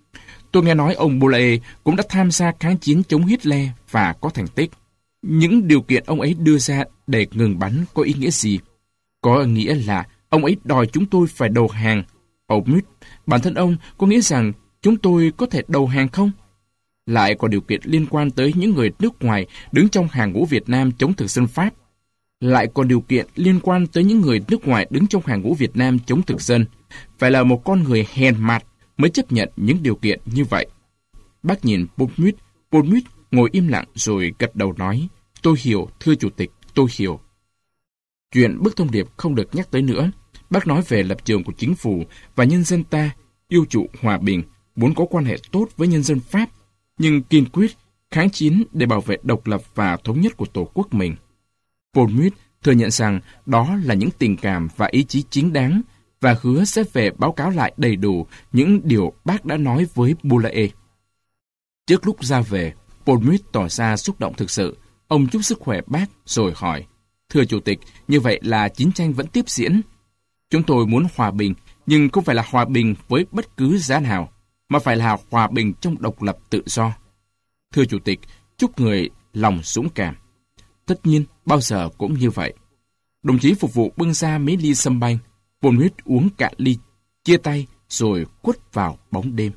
Tôi nghe nói ông Boulanger cũng đã tham gia kháng chiến chống Hitler và có thành tích. Những điều kiện ông ấy đưa ra để ngừng bắn có ý nghĩa gì? Có nghĩa là ông ấy đòi chúng tôi phải đầu hàng. Ông Mít, bản thân ông có nghĩ rằng chúng tôi có thể đầu hàng không? Lại có điều kiện liên quan tới những người nước ngoài đứng trong hàng ngũ Việt Nam chống thực dân Pháp. Lại còn điều kiện liên quan tới những người nước ngoài đứng trong hàng ngũ Việt Nam chống thực dân. Phải là một con người hèn mạt mới chấp nhận những điều kiện như vậy. Bác nhìn Paul Mít, Paul Mít ngồi im lặng rồi gật đầu nói, tôi hiểu, thưa Chủ tịch, tôi hiểu. Chuyện bức thông điệp không được nhắc tới nữa. Bác nói về lập trường của chính phủ và nhân dân ta, yêu chuộng hòa bình, muốn có quan hệ tốt với nhân dân Pháp, nhưng kiên quyết kháng chiến để bảo vệ độc lập và thống nhất của Tổ quốc mình. Paul Mít thừa nhận rằng đó là những tình cảm và ý chí chính đáng và hứa sẽ về báo cáo lại đầy đủ những điều bác đã nói với Boulanger. Trước lúc ra về, Paul Mít tỏ ra xúc động thực sự. Ông chúc sức khỏe bác rồi hỏi, thưa Chủ tịch, như vậy là chiến tranh vẫn tiếp diễn. Chúng tôi muốn hòa bình, nhưng không phải là hòa bình với bất cứ giá nào, mà phải là hòa bình trong độc lập tự do. Thưa Chủ tịch, chúc người lòng dũng cảm. Tất nhiên, bao giờ cũng như vậy. Đồng chí phục vụ bưng ra mấy ly sâm banh. Paul Mít uống cạn ly, chia tay rồi khuất vào bóng đêm.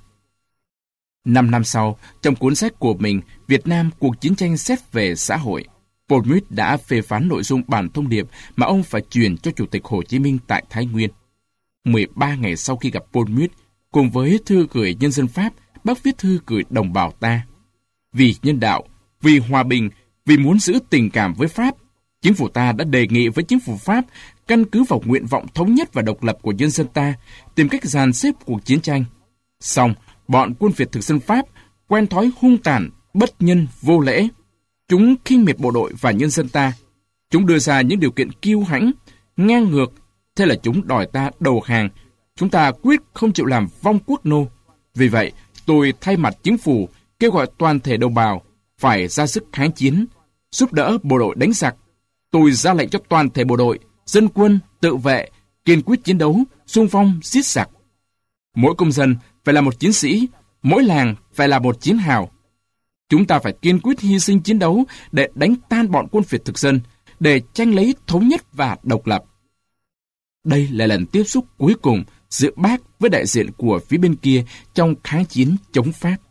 Năm năm sau, trong cuốn sách của mình, Việt Nam, cuộc chiến tranh xét về xã hội, Paul Mít đã phê phán nội dung bản thông điệp mà ông phải truyền cho Chủ tịch Hồ Chí Minh tại Thái Nguyên. mười ba ngày sau khi gặp Paul Mít, cùng với thư gửi nhân dân Pháp, bác viết thư gửi đồng bào ta. Vì nhân đạo, vì hòa bình, vì muốn giữ tình cảm với Pháp, chính phủ ta đã đề nghị với chính phủ Pháp căn cứ vào nguyện vọng thống nhất và độc lập của nhân dân ta, tìm cách dàn xếp cuộc chiến tranh. Song, bọn quân Việt thực dân Pháp quen thói hung tàn, bất nhân, vô lễ. Chúng khinh miệt bộ đội và nhân dân ta. Chúng đưa ra những điều kiện kiêu hãnh, ngang ngược. Thế là chúng đòi ta đầu hàng. Chúng ta quyết không chịu làm vong quốc nô. Vì vậy, tôi thay mặt chính phủ kêu gọi toàn thể đồng bào phải ra sức kháng chiến, giúp đỡ bộ đội đánh giặc. Tôi ra lệnh cho toàn thể bộ đội, dân quân, tự vệ, kiên quyết chiến đấu, xung phong, giết giặc. Mỗi công dân phải là một chiến sĩ, mỗi làng phải là một chiến hào. Chúng ta phải kiên quyết hy sinh chiến đấu để đánh tan bọn quân Việt thực dân, để tranh lấy thống nhất và độc lập. Đây là lần tiếp xúc cuối cùng giữa bác với đại diện của phía bên kia trong kháng chiến chống Pháp.